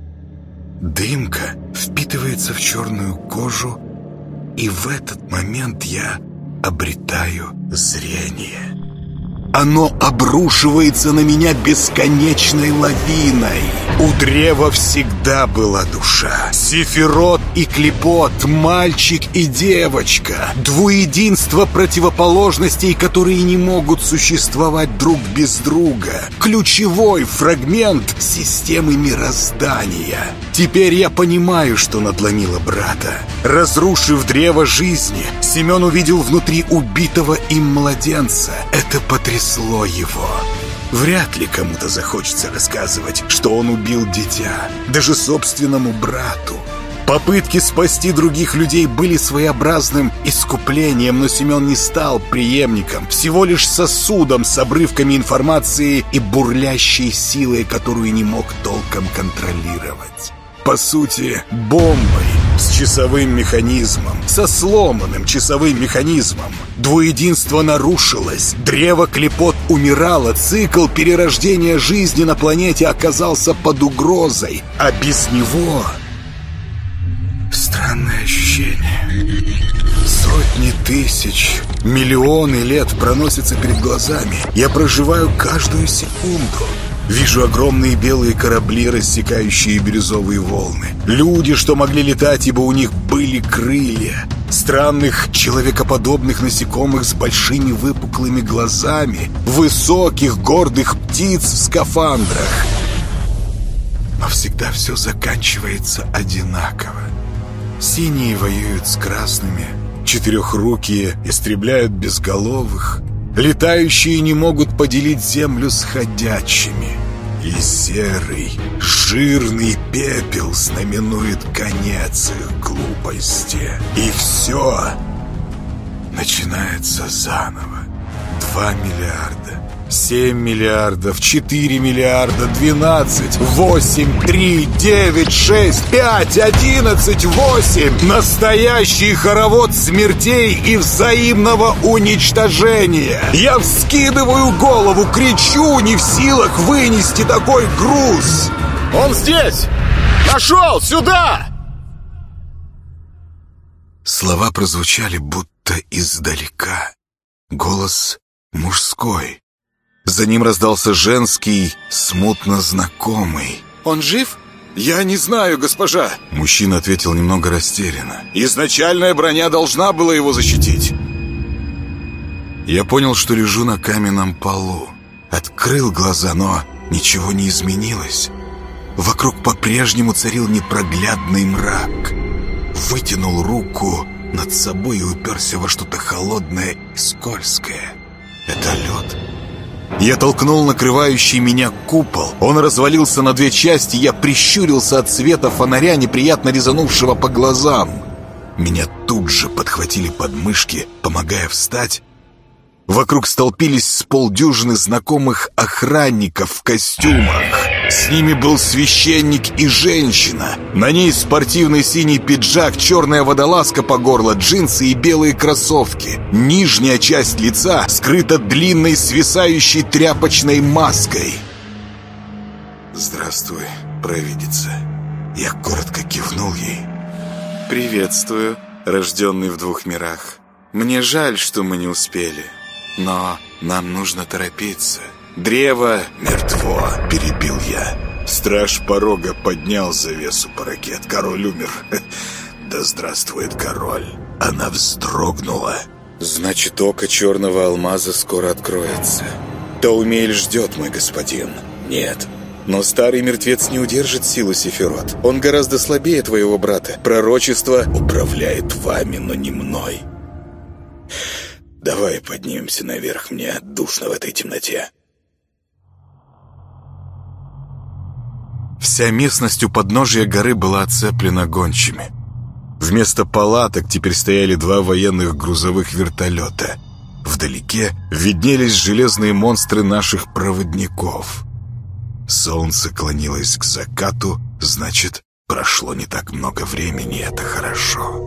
C: Дымка впитывается в черную кожу, и в этот момент я обретаю зрение. Оно обрушивается на меня бесконечной лавиной. У древа всегда была душа. Сефирот и Клипот, мальчик и девочка. Двуединство противоположностей, которые не могут существовать друг без друга. Ключевой фрагмент системы мироздания. Теперь я понимаю, что надломило брата. Разрушив древо жизни, Семен увидел внутри убитого им младенца. Это потрясло его. Вряд ли кому-то захочется рассказывать, что он убил дитя, даже собственному брату. Попытки спасти других людей были своеобразным искуплением, но Семен не стал преемником, всего лишь сосудом с обрывками информации и бурлящей силой, которую не мог толком контролировать. По сути, бомбой с часовым механизмом, со сломанным часовым механизмом. Двуединство нарушилось, древо Клипот умирало, цикл перерождения жизни на планете оказался под угрозой, а без него... Странное ощущение. Сотни тысяч, миллионы лет проносятся перед глазами. Я проживаю каждую секунду. Вижу огромные белые корабли, рассекающие бирюзовые волны. Люди, что могли летать, ибо у них были крылья. Странных человекоподобных насекомых с большими выпуклыми глазами. Высоких, гордых птиц в скафандрах. Но всегда все заканчивается одинаково. Синие воюют с красными, четырехрукие истребляют безголовых, летающие не могут поделить землю с ходячими, и серый, жирный пепел знаменует конец их глупости. И все начинается заново. Два миллиарда, семь миллиардов, четыре миллиарда, двенадцать, восемь, три, девять, шесть, пять, одиннадцать, восемь. Настоящий хоровод смертей и взаимного уничтожения. Я вскидываю голову, кричу, не в силах вынести такой груз.
D: Он здесь! Нашел! Сюда!
C: Слова прозвучали будто издалека. Голос мужской. За ним раздался женский, смутно знакомый.
B: «Он жив?» «Я не знаю, госпожа!»
C: Мужчина ответил немного растерянно.
B: «Изначальная броня должна была его защитить!»
C: Я понял, что лежу на каменном полу. Открыл глаза, но ничего не изменилось. Вокруг по-прежнему царил непроглядный мрак. Вытянул руку над собой и уперся во что-то холодное и скользкое. Это лед. Я толкнул накрывающий меня купол. Он развалился на две части. Я прищурился от света фонаря, неприятно резанувшего по глазам. Меня тут же подхватили подмышки, помогая встать. Вокруг столпились с полдюжины знакомых охранников в костюмах.
A: С ними был священник и женщина. На ней спортивный синий пиджак, черная водолазка по горло, джинсы и белые кроссовки. Нижняя часть лица скрыта длинной свисающей тряпочной маской.
C: «Здравствуй, провидица». Я коротко кивнул ей.
B: «Приветствую, рожденный в двух мирах. Мне жаль, что мы не успели, но нам нужно торопиться. Древо
C: мертво», — перебил я. Страж порога поднял завесу по ракет. Король умер. Да здравствует король. Она вздрогнула.
B: «Значит, око черного алмаза скоро откроется. Таумель ждет, мой господин». «Нет». Но старый мертвец не удержит силу Сефирот. Он гораздо слабее твоего брата. Пророчество
C: управляет вами, но не мной. Давай поднимемся наверх, мне душно в этой темноте».
A: Вся местность у подножия горы была оцеплена гончими. Вместо палаток теперь стояли два военных грузовых вертолета. Вдалеке виднелись железные монстры наших проводников. Солнце клонилось к закату, значит, прошло не так много времени, это хорошо.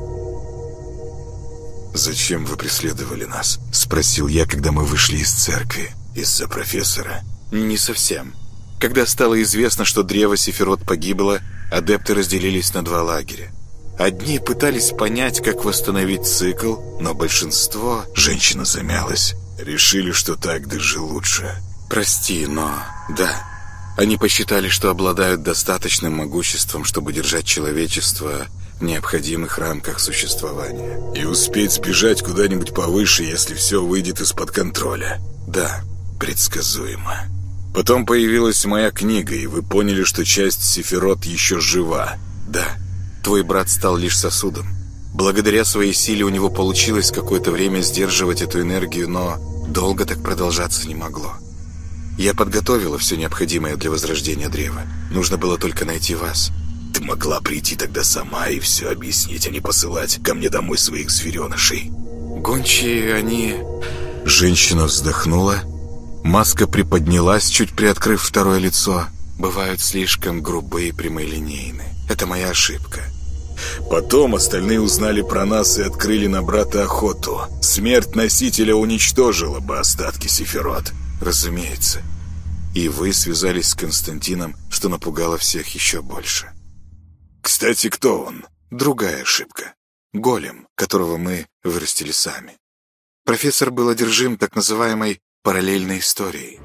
C: «Зачем вы преследовали нас?» — спросил я, когда мы вышли из церкви. «Из-за профессора?»
B: «Не совсем. Когда стало известно, что древо Сефирот погибло, адепты разделились на два лагеря. Одни пытались понять, как восстановить цикл, но большинство...»
C: Женщина замялась. «Решили, что так даже лучше».
B: «Прости, но... да...» Они посчитали, что обладают достаточным могуществом, чтобы держать человечество в необходимых рамках существования.
C: И успеть сбежать куда-нибудь повыше, если все выйдет из-под контроля.
B: Да,
C: предсказуемо.
B: Потом появилась моя книга, и вы поняли, что часть Сефирот еще жива. Да, твой брат стал лишь сосудом. Благодаря своей силе у него получилось какое-то время сдерживать эту энергию, но долго так продолжаться не могло. Я подготовила все необходимое для возрождения древа. Нужно было только найти вас.
C: Ты могла прийти тогда сама и все объяснить, а не посылать ко мне домой своих зверенышей.
B: Гончие, они...
A: Женщина вздохнула. Маска приподнялась, чуть приоткрыв второе лицо.
B: Бывают слишком грубые и прямолинейны. Это моя ошибка.
C: Потом остальные узнали про нас и открыли на брата охоту. Смерть носителя уничтожила бы остатки Сефирот.
B: Разумеется. И вы связались с Константином, что напугало всех еще больше.
C: Кстати, кто он?
B: Другая ошибка. Голем, которого мы вырастили сами. Профессор был одержим так называемой параллельной историей.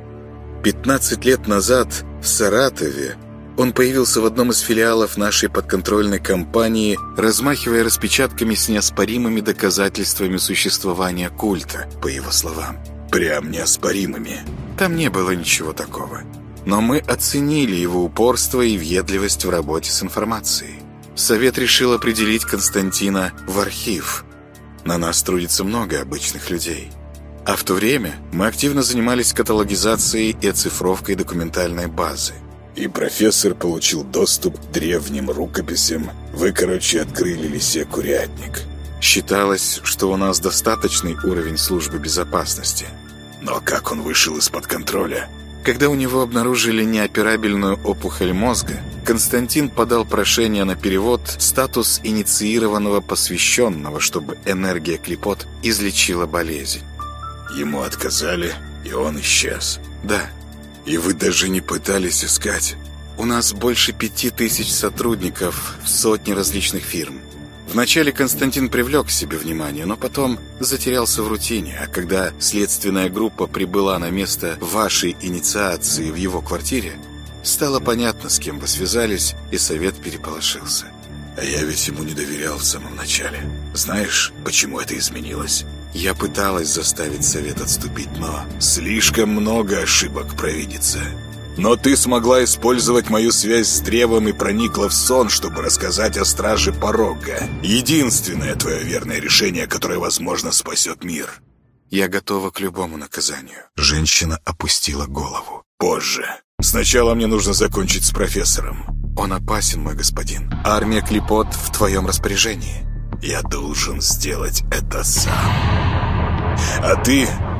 B: пятнадцать лет назад в Саратове он появился в одном из филиалов нашей подконтрольной компании, размахивая распечатками с неоспоримыми доказательствами существования культа, по его словам.
C: Прям неоспоримыми.
B: Там не было ничего такого. Но мы оценили его упорство и въедливость в работе с информацией. Совет решил определить Константина в архив. На нас трудится много обычных людей. А в то время мы активно занимались каталогизацией и оцифровкой документальной базы.
C: И профессор получил доступ к древним рукописям. Вы, короче, открыли лисе курятник.
B: Считалось, что у нас достаточный уровень службы безопасности.
C: Но как он вышел из-под контроля?
B: Когда у него обнаружили неоперабельную опухоль мозга, Константин подал прошение на перевод в статус инициированного посвященного, чтобы энергия клипот излечила болезнь.
C: Ему отказали, и он исчез.
B: Да.
C: И вы даже не пытались искать?
B: У нас больше пяти тысяч сотрудников в сотне различных фирм. Вначале Константин привлек к себе внимание, но потом затерялся в рутине, а когда следственная группа прибыла на место вашей инициации в его квартире, стало понятно, с кем вы связались, и совет переполошился.
C: А я ведь ему не доверял в самом начале. Знаешь, почему это изменилось?
B: Я пыталась заставить совет отступить, но...
C: Слишком много ошибок, провидица. Но ты смогла использовать мою связь с древом и проникла в сон, чтобы рассказать о Страже Порога. Единственное твое верное решение, которое, возможно, спасет мир.
B: Я готова к любому наказанию.
A: Женщина опустила голову.
C: Позже. Сначала мне нужно закончить с профессором.
B: Он опасен, мой господин. Армия клипот в твоем распоряжении.
C: Я должен сделать это сам. А ты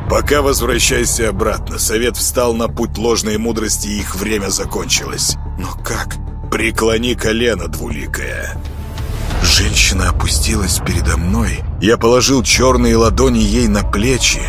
D: Пока возвращайся обратно. Совет встал на путь ложной мудрости, и их время закончилось.
C: Но как?
D: Преклони колено, двуликая.
C: Женщина опустилась передо мной.
D: Я положил черные ладони ей на плечи.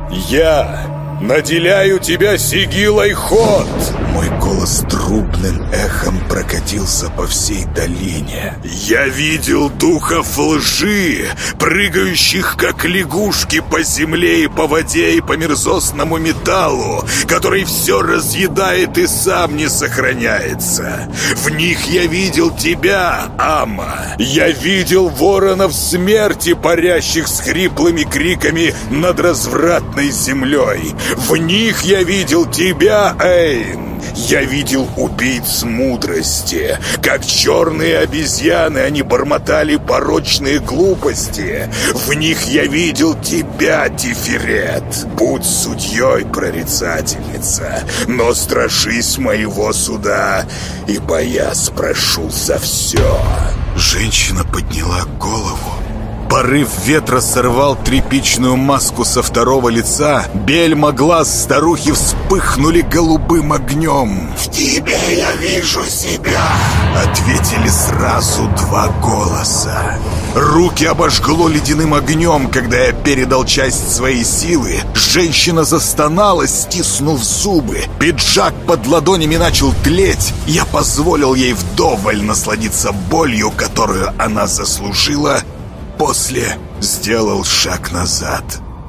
D: «Я наделяю тебя сигилой ход!»
C: Мой голос трубным эхом прокатился по всей долине.
D: «Я видел духов лжи, прыгающих как лягушки по земле и по воде и по мерзостному металлу, который все разъедает и сам не сохраняется. В них я видел тебя, Ама. Я видел воронов смерти, парящих с хриплыми криками над развратной землей. В них я видел тебя, Эйн. Я видел убийц мудрости. Как черные обезьяны, они бормотали порочные глупости. В них я видел тебя, Тиферет. Будь судьей, прорицательница, но страшись моего суда, ибо я спрошу за все».
C: Женщина подняла голову.
D: Порыв ветра сорвал тряпичную маску со второго лица. Бельма глаз старухи вспыхнули голубым огнем.
C: «В тебе я вижу себя!» Ответили сразу два голоса.
D: Руки обожгло ледяным огнем, когда я передал часть своей силы. Женщина застонала, стиснув зубы. Пиджак под ладонями начал тлеть. Я позволил ей вдоволь насладиться болью, которую она заслужила. После сделал шаг назад.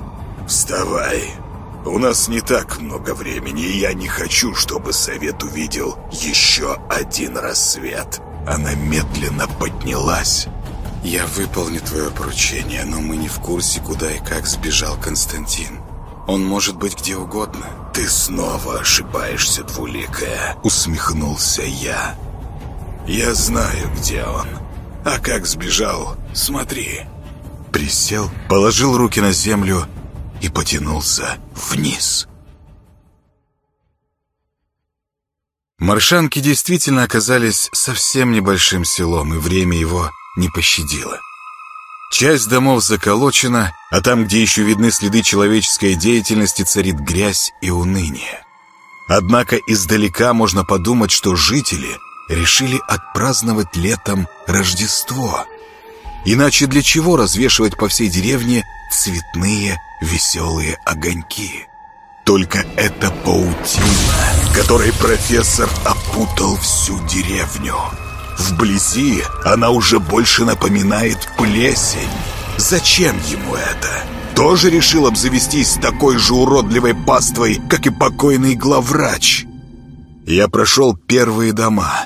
D: «Вставай. У нас не так много времени, и я не хочу, чтобы совет увидел еще один рассвет». Она медленно поднялась.
B: «Я выполню твое поручение, но мы не в курсе, куда и как сбежал Константин. Он может быть где угодно».
D: «Ты снова ошибаешься, двуликая», — усмехнулся я. «Я знаю, где он. А как сбежал, смотри». Присел, положил руки на землю и потянулся вниз.
B: Маршанки действительно оказались совсем небольшим селом, и время его не пощадило. Часть домов заколочена, а там, где еще видны следы человеческой деятельности, царит грязь и уныние. Однако издалека можно подумать, что жители решили отпраздновать летом Рождество. Иначе для чего развешивать по всей деревне цветные веселые огоньки?
D: Только это паутина, которой профессор опутал всю деревню. Вблизи она уже больше напоминает плесень. Зачем ему это? Тоже решил обзавестись такой же уродливой паствой, как и покойный главврач? Я прошел первые дома.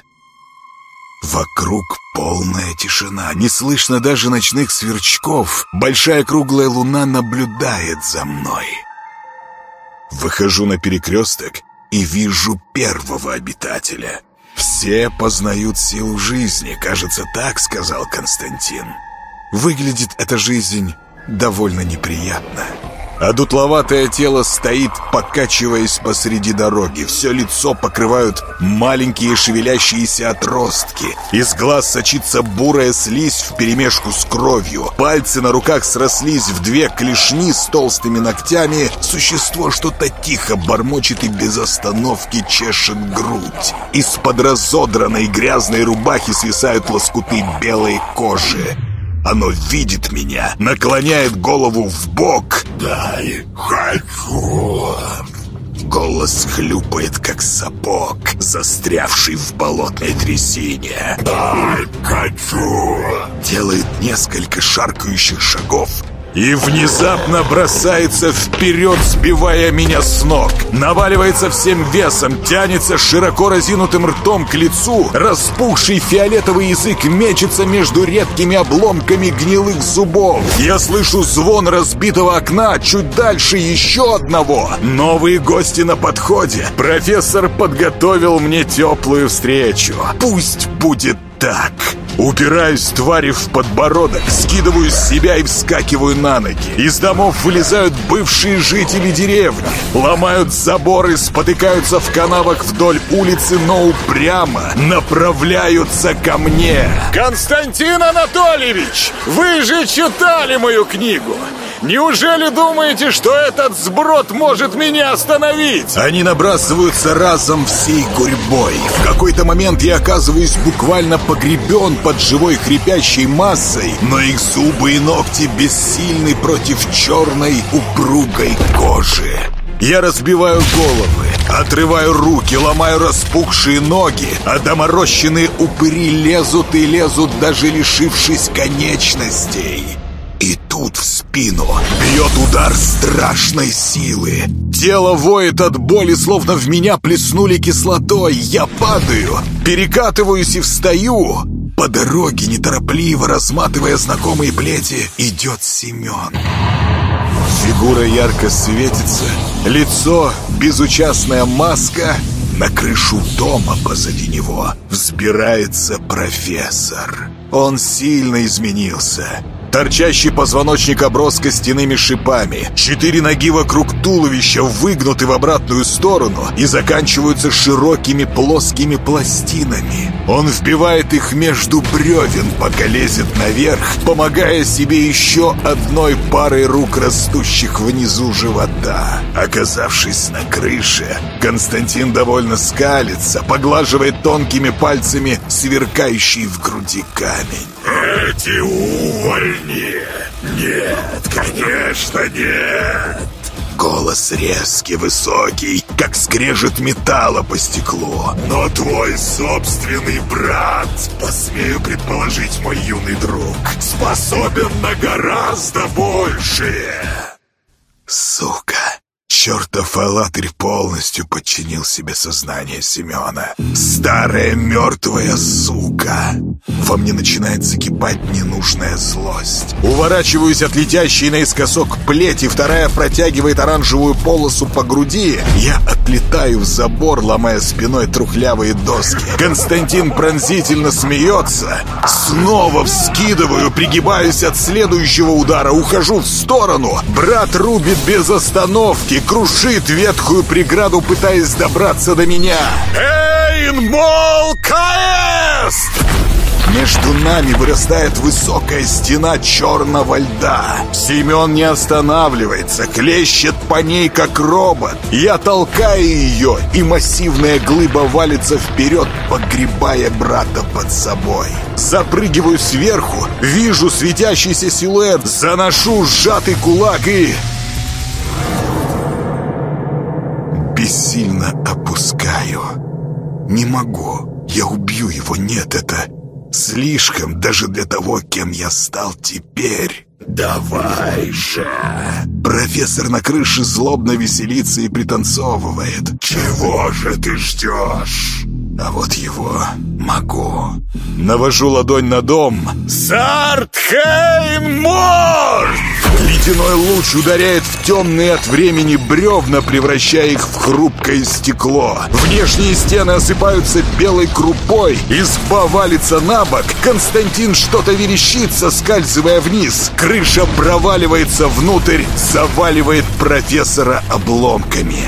D: Вокруг полная тишина, не слышно даже ночных сверчков. Большая круглая луна наблюдает за мной. Выхожу на перекресток и вижу первого обитателя. «Все познают силу жизни», кажется, так сказал Константин. Выглядит эта жизнь довольно неприятно. А дутловатое тело стоит, покачиваясь посреди дороги. Все лицо покрывают маленькие шевелящиеся отростки. Из глаз сочится бурая слизь вперемешку с кровью. Пальцы на руках срослись в две клешни с толстыми ногтями. Существо что-то тихо бормочет и без остановки чешет грудь. Из-под разодранной грязной рубахи свисают лоскуты белой кожи. Оно видит меня, наклоняет голову в бок. «Дай, хочу!» Голос хлюпает, как сапог, застрявший в болотной трясине. «Дай, хочу!» Делает несколько шаркающих шагов и внезапно бросается вперед, сбивая меня с ног. Наваливается всем весом, тянется широко разинутым ртом к лицу. Распухший фиолетовый язык мечется между редкими обломками гнилых зубов. Я слышу звон разбитого окна, чуть дальше еще одного. Новые гости на подходе. Профессор подготовил мне теплую встречу. Пусть будет так. Упираюсь твари в подбородок, скидываю с себя и вскакиваю на ноги. Из домов вылезают бывшие жители деревни, ломают заборы, спотыкаются в канавах вдоль улицы, но упрямо направляются ко мне. «Константин Анатольевич, вы же читали мою книгу! Неужели думаете, что этот сброд может меня остановить?
C: Они набрасываются разом всей гурьбой. В какой-то момент я оказываюсь буквально погребен под живой хрипящей массой, но их зубы и ногти бессильны против черной упругой кожи. Я разбиваю головы, отрываю руки, ломаю распухшие ноги, а доморощенные упыри лезут и лезут, даже лишившись конечностей. И тут в спину бьет удар страшной силы. Тело воет от боли, словно в меня плеснули кислотой. Я падаю, перекатываюсь и встаю. По дороге, неторопливо разматывая знакомые плети, идет Семен. Фигура ярко светится, лицо, безучастная маска. На крышу дома позади него взбирается профессор. Он сильно изменился. Торчащий позвоночник оброс костяными шипами. Четыре ноги вокруг туловища выгнуты в обратную сторону и заканчиваются широкими плоскими пластинами. Он вбивает их между бревен, пока лезет наверх, помогая себе еще одной парой рук, растущих внизу живота. Оказавшись на крыше, Константин довольно скалится, поглаживает тонкими пальцами сверкающий в груди камень.
D: Эти увольни! Нет, конечно, нет!
C: Голос резкий, высокий, как скрежет металла по стеклу.
D: Но твой собственный брат, посмею предположить, мой юный друг, способен на гораздо большее.
C: Сука! Чертов аллатырь полностью подчинил себе сознание Семена. Старая мертвая сука. Во мне начинает закипать ненужная злость. Уворачиваюсь от летящей наискосок плети, вторая протягивает оранжевую полосу по груди. Я отлетаю в забор, ломая спиной трухлявые доски. Константин пронзительно смеется. Снова вскидываю, пригибаюсь от следующего удара, ухожу в сторону. Брат рубит без остановки, крушит ветхую преграду, пытаясь добраться до меня.
D: Эйнмол Каэст!
C: Между нами вырастает высокая стена черного льда. Семен не останавливается, клещет по ней, как робот. Я толкаю ее, и массивная глыба валится вперед, погребая брата под собой. Запрыгиваю сверху, вижу светящийся силуэт, заношу сжатый кулак и... бессильно опускаю. Не могу. Я убью его. Нет, это слишком даже для того, кем я стал теперь.
D: Давай же.
C: Профессор на крыше злобно веселится и пританцовывает.
D: Чего же ты ждешь?
C: А вот его могу. Навожу ладонь на дом.
D: Сартхейм-Морт!
C: Ледяной луч ударяет в темные от времени бревна, превращая их в хрупкое стекло. Внешние стены осыпаются белой крупой. Изба валится на бок. Константин что-то верещит, соскальзывая вниз. Крыша проваливается внутрь, заваливает профессора обломками.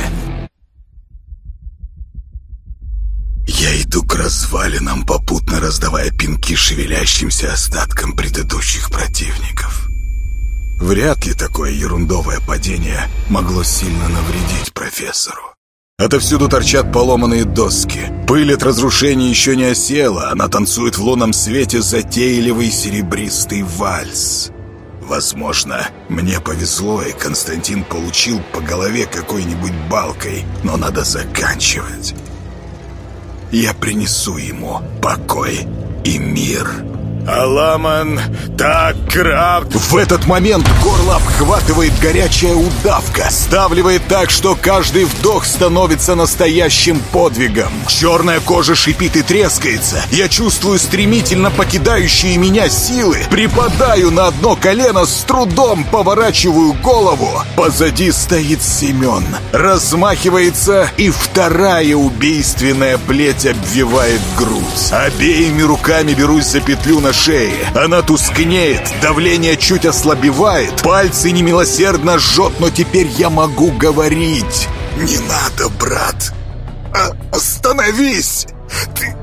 C: Я иду к развалинам, попутно раздавая пинки шевелящимся остаткам предыдущих противников. Вряд ли такое ерундовое падение могло сильно навредить профессору. Отовсюду торчат поломанные доски. Пыль от разрушений еще не осела, она танцует в лунном свете затейливый серебристый вальс. Возможно, мне повезло, и Константин получил по голове какой-нибудь балкой, но надо заканчивать. Я принесу ему покой и мир.
D: Аламан так крафт.
C: В этот момент горло обхватывает горячая удавка, ставливает так, что каждый вдох становится настоящим подвигом. Черная кожа шипит и трескается. Я чувствую стремительно покидающие меня силы. Припадаю на одно колено, с трудом поворачиваю голову. Позади стоит Семен. Размахивается, и вторая убийственная плеть обвивает грудь. Обеими руками берусь за петлю на шее. Она тускнеет, давление чуть ослабевает, пальцы немилосердно жжет, но теперь я могу говорить. «Не надо, брат! А, остановись! Ты,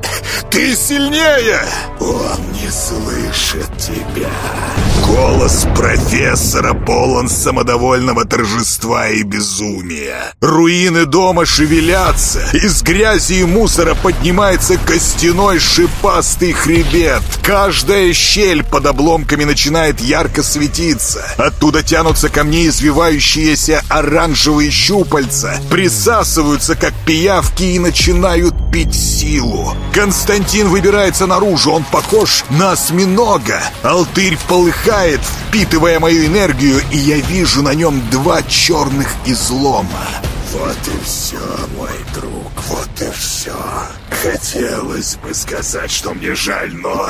C: Ты сильнее!» «Он не слышит тебя!» Голос профессора полон самодовольного торжества и безумия. Руины дома шевелятся. Из грязи и мусора поднимается костяной шипастый хребет. Каждая щель под обломками начинает ярко светиться. Оттуда тянутся ко мне извивающиеся оранжевые щупальца, присасываются, как пиявки, и начинают пить силу. Константин выбирается наружу. Он похож на осьминога. Алтырь полыхает, впитывая мою энергию, и я вижу на нем два черных излома. Вот и все, мой друг, вот и все. Хотелось бы сказать, что мне жаль, но...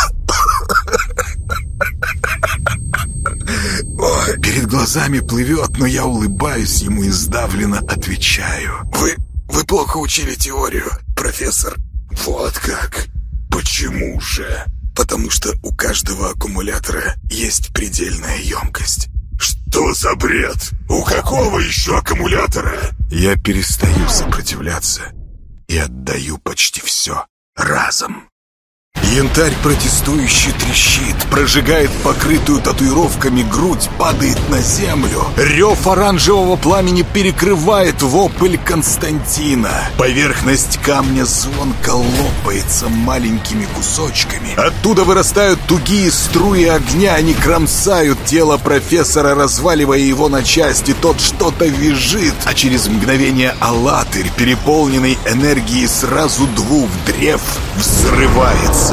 C: Ой, перед глазами плывет, но я улыбаюсь ему и сдавленно отвечаю. Вы... вы плохо учили теорию, профессор. Вот как? Почему же? Потому что у каждого аккумулятора есть предельная емкость. Что за бред? У какого еще аккумулятора? Я перестаю сопротивляться и отдаю почти все разом. Янтарь протестующий трещит, прожигает покрытую татуировками грудь, падает на землю. Рев оранжевого пламени перекрывает вопль Константина. Поверхность камня звонко лопается маленькими кусочками. Оттуда вырастают тугие струи огня, они кромсают тело профессора, разваливая его на части. Тот что-то визжит, а через мгновение Алатырь, переполненный энергией сразу двух древ, взрывается.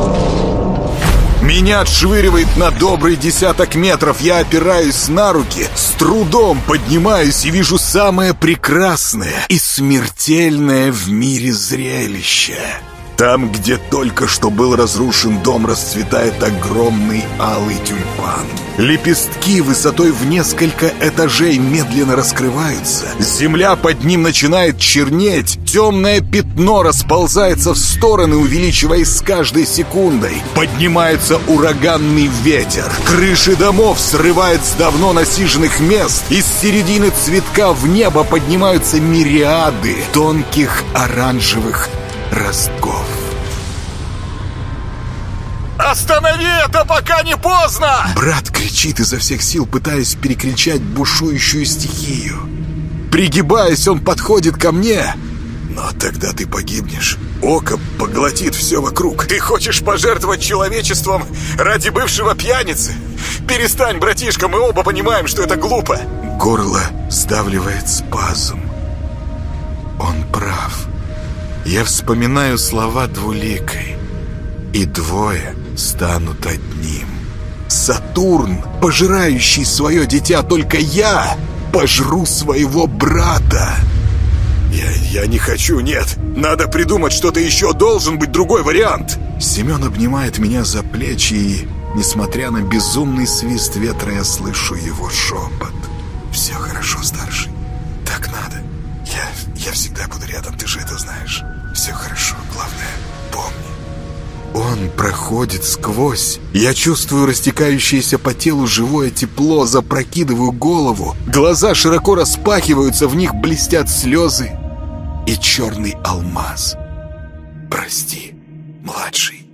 C: Меня отшвыривает на добрый десяток метров. Я опираюсь на руки, с трудом поднимаюсь и вижу самое прекрасное и смертельное в мире зрелище. Там, где только что был разрушен дом, расцветает огромный алый тюльпан. Лепестки высотой в несколько этажей медленно раскрываются. Земля под ним начинает чернеть. Темное пятно расползается в стороны, увеличиваясь с каждой секундой. Поднимается ураганный ветер. Крыши домов срывает с давно насиженных мест. Из середины цветка в небо поднимаются мириады тонких оранжевых ростков.
D: «Останови это, пока не поздно!»
C: Брат кричит изо всех сил, пытаясь перекричать бушующую стихию. Пригибаясь, он подходит ко мне. «Но тогда ты погибнешь. Око поглотит все вокруг».
D: «Ты хочешь пожертвовать человечеством ради бывшего пьяницы? Перестань, братишка, мы оба понимаем, что это глупо».
C: Горло сдавливает спазм. Он прав. Я вспоминаю слова Двуликой. И двое станут одним. Сатурн, пожирающий свое дитя, только я пожру своего брата.
D: Я, я не хочу, нет. Надо придумать что-то еще, должен быть другой вариант.
C: Семен обнимает меня за плечи, и, несмотря на безумный свист ветра, я слышу его шепот. «Все хорошо, старший. Так надо. Я, я всегда буду рядом, ты же это знаешь. Все хорошо, главное, помни». Он проходит сквозь. Я чувствую растекающееся по телу живое тепло, запрокидываю голову. Глаза широко распахиваются, в них блестят слезы и черный алмаз. «Прости, младший».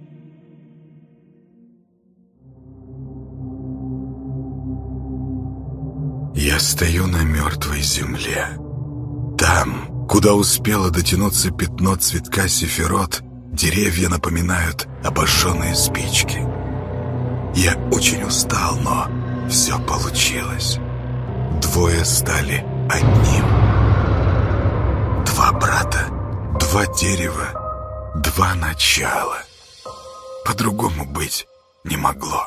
C: Я стою на мертвой земле. Там, куда успело дотянуться пятно цветка сефирот, деревья напоминают обожженные спички. Я очень устал, но все получилось. Двое стали одним. Два брата, два дерева, два начала. По-другому быть не могло.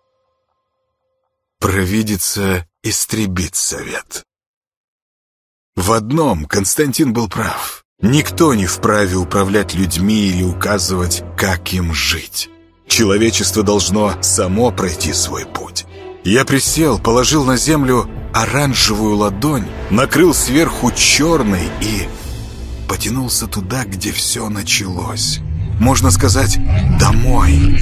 C: Провидица истребит совет. В одном Константин был прав. Никто не вправе управлять людьми или указывать, как им жить. Человечество должно само пройти свой путь. Я присел, положил на землю оранжевую ладонь, накрыл сверху черной и потянулся туда, где все началось. Можно сказать, домой.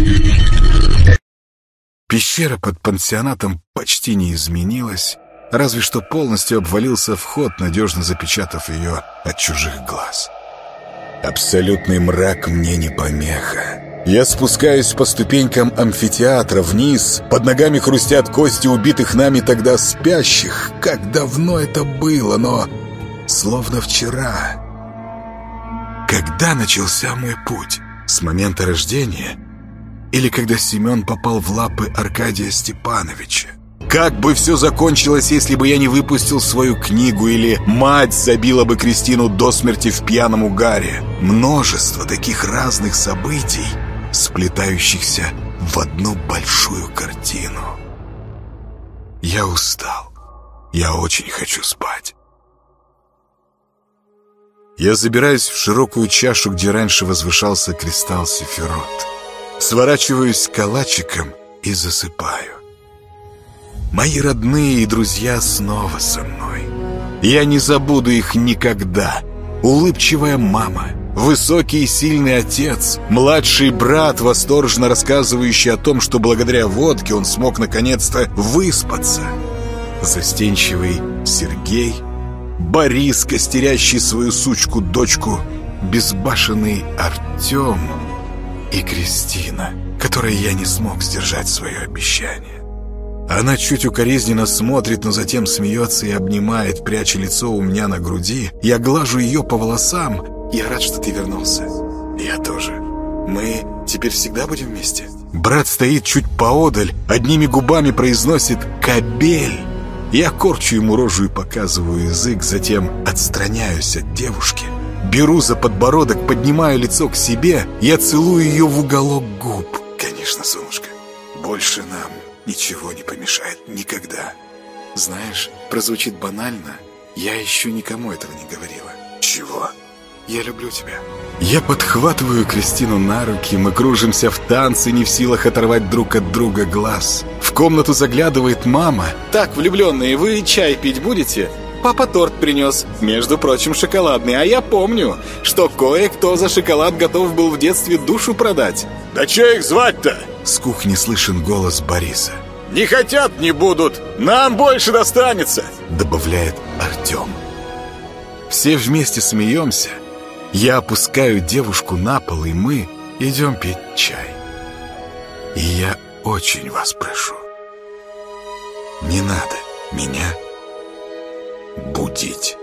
C: Пещера под пансионатом почти не изменилась, разве что полностью обвалился вход, надежно запечатав ее от чужих глаз.
A: Абсолютный мрак мне не помеха. Я спускаюсь по ступенькам амфитеатра вниз. Под ногами хрустят кости убитых нами тогда спящих. Как давно это было, но словно вчера. Когда начался мой путь? С момента рождения? Или когда Семен попал в лапы Аркадия Степановича? Как бы все закончилось, если бы я не выпустил свою книгу, или мать забила бы Кристину до смерти в пьяном угаре? Множество таких разных событий, сплетающихся в одну большую картину. Я устал. Я очень хочу спать. Я забираюсь в широкую чашу, где раньше возвышался кристалл Сефирот. Сворачиваюсь калачиком и засыпаю. Мои родные и друзья снова со мной. Я не забуду их никогда. Улыбчивая мама, высокий и сильный отец, младший брат, восторженно рассказывающий о том, что благодаря водке он смог наконец-то выспаться, застенчивый Сергей, Борис, костерящий свою сучку-дочку, безбашенный Артем и Кристина, которой я не смог сдержать свое обещание. Она чуть укоризненно смотрит, но затем смеется и обнимает, пряча лицо у меня на груди. Я глажу ее по волосам. Я рад, что ты вернулся. Я тоже. Мы теперь всегда будем вместе? Брат стоит чуть поодаль, одними губами произносит «Кобель». Я корчу ему рожу и показываю язык, затем отстраняюсь от девушки. Беру за подбородок, поднимаю лицо к себе. Я целую ее в уголок губ. Конечно, солнышко, больше нам ничего не помешает никогда. Знаешь, прозвучит банально. Я еще никому этого не говорила. Чего? Я люблю тебя. Я подхватываю Кристину на руки. Мы кружимся в танце, не в силах оторвать друг от друга глаз. В комнату заглядывает мама. Так, влюбленные, вы чай пить будете? Папа торт принес, между прочим, шоколадный. А я помню, что кое-кто за шоколад готов был в детстве душу продать.
D: Да че их звать-то?
A: С кухни слышен голос Бориса.
D: Не хотят, не будут. Нам больше достанется,
A: добавляет Артем. Все вместе смеемся. Я опускаю девушку на пол, и мы идем пить чай. И я очень вас прошу, не надо меня будить.